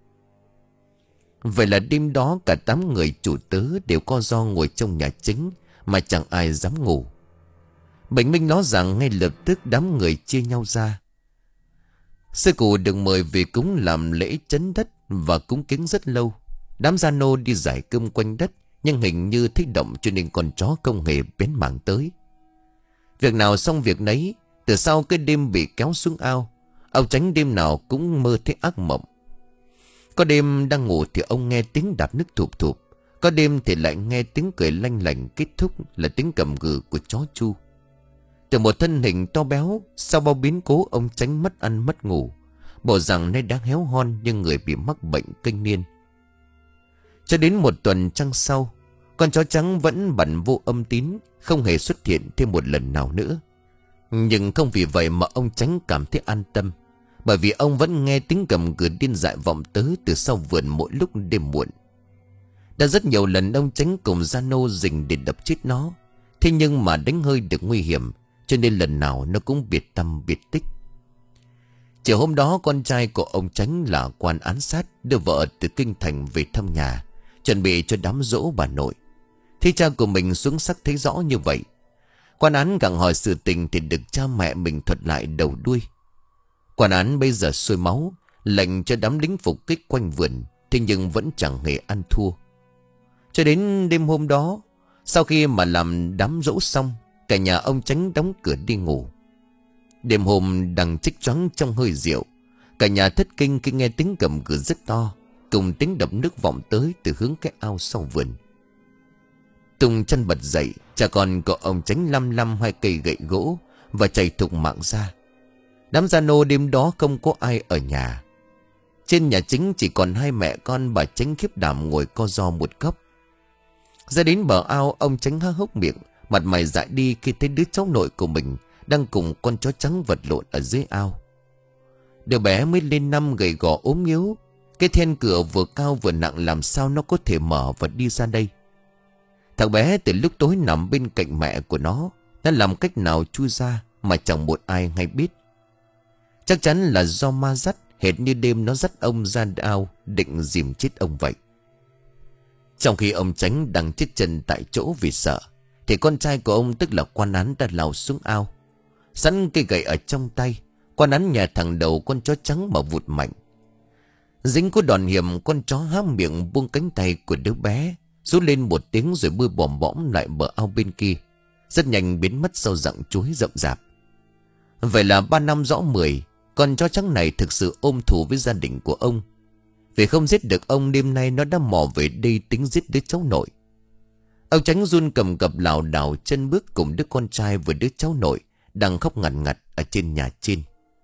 Vậy là đêm đó cả tám người chủ tớ đều co ro ngồi trong nhà chính mà chẳng ai dám ngủ. Bình minh nói rằng ngay lập tức đám người chia nhau ra. Sư cụ được mời về cúng làm lễ trấn đất và cúng kiến rất lâu. Đám gia nô đi giải cơm quanh đất, nhưng hình như thích động cho nên con chó không hề bén mảng tới. Việc nào xong việc nấy. Từ sau cái đêm bị kéo xuống ao, ông Chánh đêm nào cũng mơ thấy ác mộng. Có đêm đang ngủ thì ông nghe tiếng đạp nước thụp thụp. Có đêm thì lại nghe tiếng cười lanh lành, kết thúc là tiếng cầm gừ của chó Chu. Từ một thân hình to béo, sau bao biến cố ông Chánh mất ăn mất ngủ. Bộ rằng nay đã héo hon nhưng người bị mắc bệnh kinh niên. Cho đến một tuần trăng sau, con chó trắng vẫn bẵng vô âm tín, không hề xuất hiện thêm một lần nào nữa. Nhưng không vì vậy mà ông Chánh cảm thấy an tâm. Bởi vì ông vẫn nghe tiếng cầm gừ điên dại vọng tới từ sau vườn mỗi lúc đêm muộn. Đã rất nhiều lần ông Chánh cùng gia nô rình để đập chết nó. Thế nhưng mà đánh hơi được nguy hiểm, cho nên lần nào nó cũng biệt tâm biệt tích. Chiều hôm đó con trai của ông Chánh là quan án sát đưa vợ từ kinh thành về thăm nhà, chuẩn bị cho đám giỗ bà nội. Thì cha của mình xuống sắc thấy rõ như vậy. Quan án gặng hỏi sự tình thì được cha mẹ mình thuật lại đầu đuôi. Quan án bây giờ sôi máu, lệnh cho đám lính phục kích quanh vườn, thế nhưng vẫn chẳng hề ăn thua. Cho đến đêm hôm đó, sau khi mà làm đám giỗ xong, cả nhà ông Chánh đóng cửa đi ngủ. Đêm hôm đang chích choáng trong hơi rượu, cả nhà thất kinh khi nghe tiếng cầm cự rất to, cùng tiếng đập nước vọng tới từ hướng cái ao sau vườn. Tùng chăn bật dậy, cha con của ông Chánh lăm lăm hai cây gậy gỗ và chạy thục mạng ra. Đám gia nô đêm đó không có ai ở nhà. Trên nhà chính chỉ còn hai mẹ con bà Chánh khiếp đảm ngồi co ro một góc. Ra đến bờ ao, ông Chánh há hốc miệng, mặt mày dại đi khi thấy đứa cháu nội của mình đang cùng con chó trắng vật lộn ở dưới ao. Đứa bé mới lên năm, gầy gò ốm yếu. Cái then cửa vừa cao vừa nặng, làm sao nó có thể mở và đi ra đây? Thằng bé từ lúc tối nằm bên cạnh mẹ của nó, nó làm cách nào chui ra mà chẳng một ai hay biết. Chắc chắn là do ma dắt, hệt như đêm nó dắt ông ra ao định dìm chết ông vậy. Trong khi ông Chánh đang chết chân tại chỗ vì sợ, thì con trai của ông tức là quan án đã lao xuống ao. Sẵn cây gậy ở trong tay, quan án nhả thẳng đầu con chó trắng mà vụt mạnh. Dính của đòn hiểm, con chó há miệng buông cánh tay của đứa bé, rú lên một tiếng rồi bơi bòm bõm lại bờ ao bên kia, rất nhanh biến mất sau rặng chuối rậm rạp. Vậy là ba năm rõ mười, con chó trắng này thực sự ôm thù với gia đình của ông. Vì không giết được ông, đêm nay nó đã mò về đây tính giết đứa cháu nội. Ông Chánh run cầm cập lảo đảo chân bước cùng đứa con trai và đứa cháu nội đang khóc ngặt ngặt ở trên nhà trên.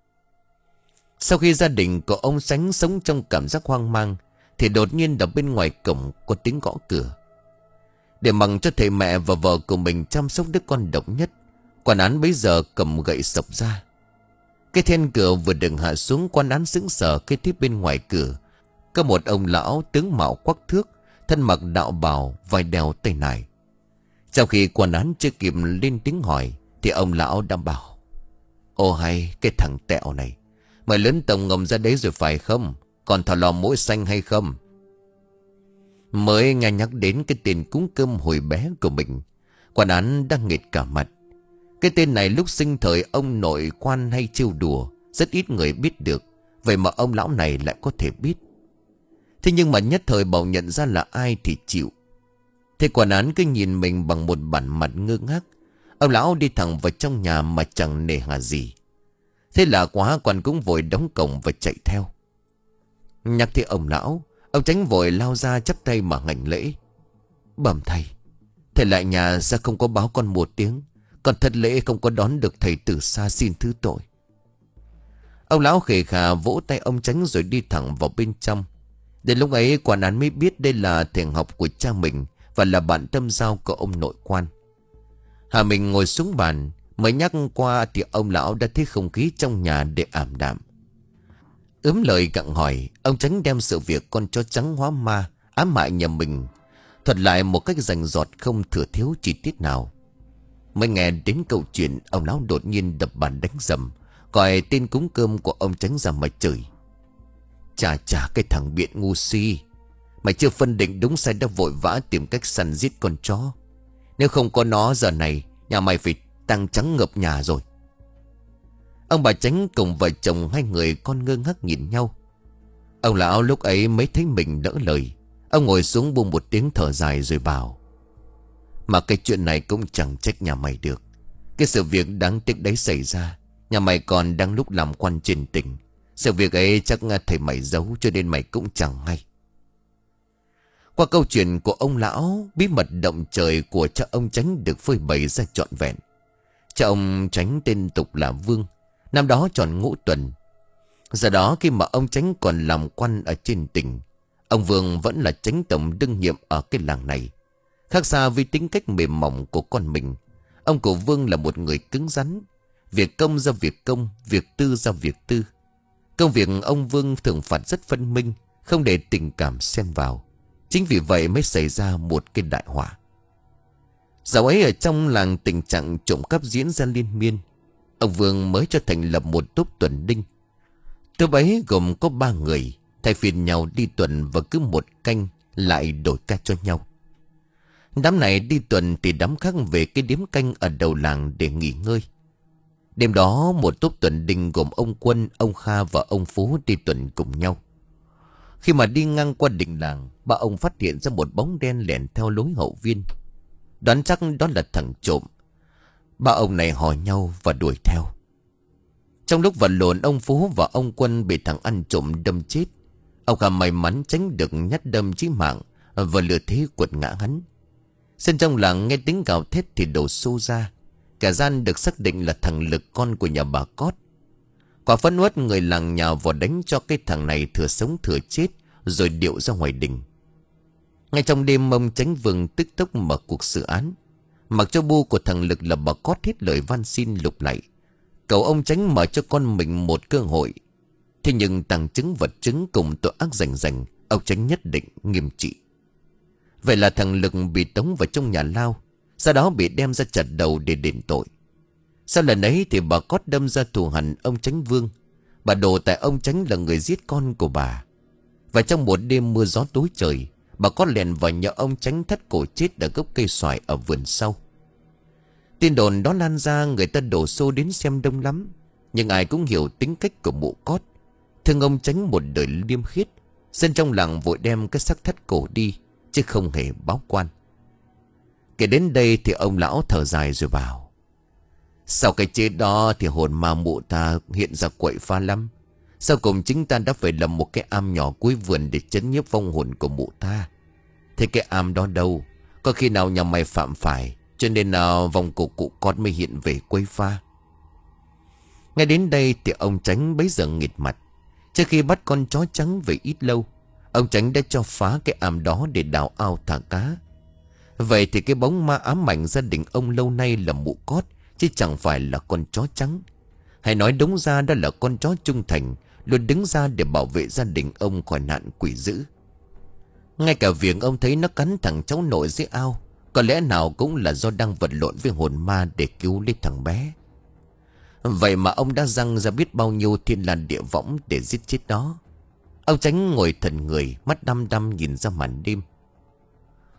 Sau khi gia đình của ông Chánh sống trong cảm giác hoang mang, thì đột nhiên ở bên ngoài cổng có tiếng gõ cửa. Để mặc cho thầy mẹ và vợ của mình chăm sóc đứa con độc nhất, quan án bấy giờ cầm gậy sộc ra. Cái then cửa vừa được hạ xuống, quan án sững sờ khi thấy bên ngoài cửa có một ông lão tướng mạo quắc thước, thân mặc đạo bào, vai đeo tay nải. Trong khi quan án chưa kịp lên tiếng hỏi, thì ông lão đã bảo: Ô hay, cái thằng tẹo này, mày lớn tổng ngầm ra đấy rồi phải không? Còn thỏ lò mũi xanh hay không? Mới nghe nhắc đến cái tên cúng cơm hồi bé của mình, Quản án đang nghệt cả mặt. Cái tên này lúc sinh thời ông nội quan hay trêu đùa, rất ít người biết được. Vậy mà ông lão này lại có thể biết. Thế nhưng mà nhất thời Bảo nhận ra là ai thì chịu. Thế Quản án cứ nhìn mình bằng một bản mặt ngơ ngác. Ông lão đi thẳng vào trong nhà mà chẳng nề hà gì. Thế là quá, Quản cũng vội đóng cổng và chạy theo. Nhắc thấy ông lão, ông Tránh vội lao ra chắp tay mà hành lễ. Bẩm thầy, thầy lại nhà ra không có báo con một tiếng. Con thất lễ không có đón được thầy từ xa, xin thứ tội. Ông lão khề khà vỗ tay ông Tránh rồi đi thẳng vào bên trong. Đến lúc ấy Quản án mới biết đây là thầy học của cha mình và là bạn tâm giao của ông nội quan. Hà mình ngồi xuống bàn, mới nhắc qua thì ông lão đã thấy không khí trong nhà để ảm đạm. Ướm lời gặng hỏi, ông Tránh đem sự việc con chó trắng hóa ma ám hại nhà mình thuật lại một cách rành rọt, không thừa thiếu chi tiết nào. Mới nghe đến câu chuyện, ông lão đột nhiên đập bàn đánh rầm, gọi tên cúng cơm của ông Tránh ra mà chửi. Chà chà, cái thằng biện ngu si, mày chưa phân định đúng sai đã vội vã tìm cách săn giết con chó. Nếu không có nó giờ này nhà mày phải tang trắng ngập nhà rồi. Ông bà Tránh cùng vợ chồng hai người con ngơ ngác nhìn nhau. Ông lão lúc ấy mới thấy mình đỡ lời. Ông ngồi xuống buông một tiếng thở dài rồi bảo: Mà cái chuyện này cũng chẳng trách nhà mày được. Cái sự việc đáng tiếc đấy xảy ra, nhà mày còn đang lúc làm quan trên tỉnh. Sự việc ấy chắc thầy mày giấu cho nên mày cũng chẳng hay. Qua câu chuyện của ông lão, bí mật động trời của cha ông Tránh được phơi bày ra trọn vẹn. Cha ông Tránh tên tục là Vương, năm đó tròn ngũ tuần. Giờ đó khi mà ông Tránh còn làm quan ở trên tỉnh, ông Vương vẫn là Tránh tổng đương nhiệm ở cái làng này. Khác xa với tính cách mềm mỏng của con mình, ông cụ Vương là một người cứng rắn. Việc công ra việc công, việc tư ra việc tư. Công việc ông Vương thường phạt rất phân minh, không để tình cảm xen vào. Chính vì vậy mới xảy ra một cái đại họa. Dạo ấy ở trong làng tình trạng trộm cắp diễn ra liên miên. Ông Vương mới cho thành lập một tốp tuần đinh. Tốp ấy gồm có ba người, thay phiên nhau đi tuần và cứ một canh lại đổi ca cho nhau. Đám này đi tuần thì đám khác về cái điếm canh ở đầu làng để nghỉ ngơi. Đêm đó một tốp tuần đinh gồm ông Quân, ông Kha và ông Phú đi tuần cùng nhau. Khi mà đi ngang qua đình làng, ba ông phát hiện ra một bóng đen lẻn theo lối hậu viên. Đoán chắc đó là thằng trộm. Ba ông này hò nhau và đuổi theo. Trong lúc vật lộn, ông Phú và ông Quân bị thằng ăn trộm đâm chết. Ông Kha may mắn tránh được nhát đâm chí mạng và lừa thế quật ngã hắn. Dân trong làng nghe tiếng gào thét thì đổ xô ra. Cả gian được xác định là thằng Lực, con của nhà bà Cót. Quả phẫn uất, người làng nhào vào đánh cho cái thằng này thừa sống thừa chết, rồi điệu ra ngoài đình. Ngay trong đêm, ông Tránh Vương tức tốc mở cuộc xử án. Mặc cho bu của thằng Lực là bà Cót hết lời van xin lục lạy, cầu ông Tránh mở cho con mình một cơ hội. Thế nhưng tàng chứng vật chứng cùng tội ác rành rành, ông Tránh nhất định nghiêm trị. Vậy là thằng Lực bị tống vào trong nhà lao, sau đó bị đem ra chặt đầu để đền tội. Sau lần ấy thì bà Cót đâm ra thù hằn ông Tránh Vương. Bà đổ tại ông Tránh là người giết con của bà. Và trong một đêm mưa gió tối trời, bà Cót lèn vào nhà ông Tránh thắt cổ chết ở gốc cây xoài ở vườn sau. Tin đồn đó lan ra, người ta đổ xô đến xem đông lắm. Nhưng ai cũng hiểu tính cách của mụ Cót, thương ông Tránh một đời liêm khiết. Dân trong làng vội đem cái xác thắt cổ đi, chứ không hề báo quan. Kể đến đây thì ông lão thở dài rồi bảo: Sau cái chết đó thì hồn ma mụ ta hiện ra quậy pha lắm. Sau cùng chính ta đã phải làm một cái am nhỏ cuối vườn để trấn nhiếp vong hồn của mụ ta. Thế cái am đó đâu? Có khi nào nhà mày phạm phải, cho nên nào vòng cổ cụ con mới hiện về quấy pha. Ngay đến đây thì ông Tránh bấy giờ nghịt mặt. Trước khi bắt con chó trắng về ít lâu, ông Tránh đã cho phá cái am đó để đào ao thả cá. Vậy thì cái bóng ma ám ảnh gia đình ông lâu nay là mụ Cót, chứ chẳng phải là con chó trắng. Hay nói đúng ra đó là con chó trung thành, luôn đứng ra để bảo vệ gia đình ông khỏi nạn quỷ dữ. Ngay cả việc ông thấy nó cắn thằng cháu nội dưới ao, có lẽ nào cũng là do đang vật lộn với hồn ma để cứu lấy thằng bé. Vậy mà ông đã răng ra biết bao nhiêu thiên lan địa võng để giết chết nó. Ông Tránh ngồi thần người, mắt đăm đăm nhìn ra màn đêm.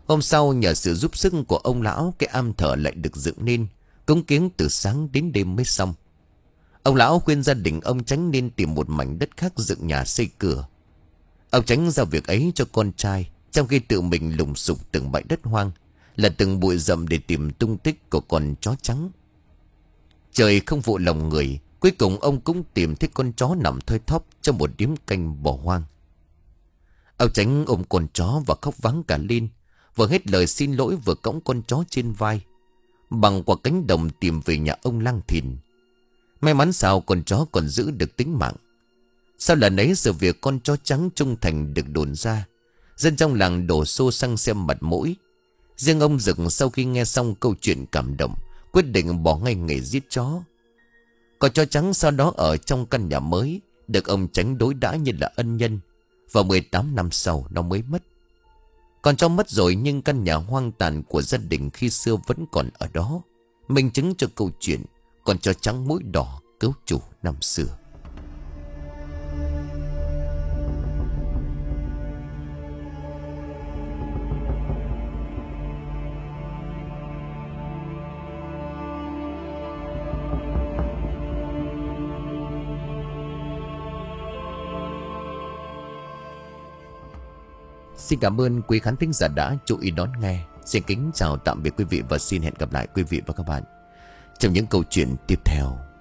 Hôm sau nhờ sự giúp sức của ông lão, cái am thờ lại được dựng nên, cúng kiến từ sáng đến đêm mới xong. Ông lão khuyên gia đình ông Chánh nên tìm một mảnh đất khác dựng nhà xây cửa. Ông Chánh giao việc ấy cho con trai, trong khi tự mình lùng sục từng bãi đất hoang, là từng bụi rậm để tìm tung tích của con chó trắng. Trời không phụ lòng người, cuối cùng ông cũng tìm thấy con chó nằm thoi thóp trong một điếm canh bỏ hoang. Ông Chánh ôm con chó và khóc váng cả lên, vừa hết lời xin lỗi vừa cõng con chó trên vai, bằng qua cánh đồng tìm về nhà ông Lang Thìn. May mắn sao con chó còn giữ được tính mạng. Sau lần ấy sự việc con chó trắng trung thành được đồn ra, dân trong làng đổ xô sang xem mặt mũi. Riêng ông Dực sau khi nghe xong câu chuyện cảm động, quyết định bỏ ngay nghề giết chó. Con chó trắng sau đó ở trong căn nhà mới được ông Chánh đối đãi như là ân nhân, và mười tám năm sau nó mới mất. Con chó mất rồi nhưng căn nhà hoang tàn của gia đình khi xưa vẫn còn ở đó, minh chứng cho câu chuyện con chó trắng mũi đỏ cứu chủ năm xưa. Xin cảm ơn quý khán thính giả đã chú ý đón nghe. Xin kính chào tạm biệt quý vị và xin hẹn gặp lại quý vị và các bạn trong những câu chuyện tiếp theo.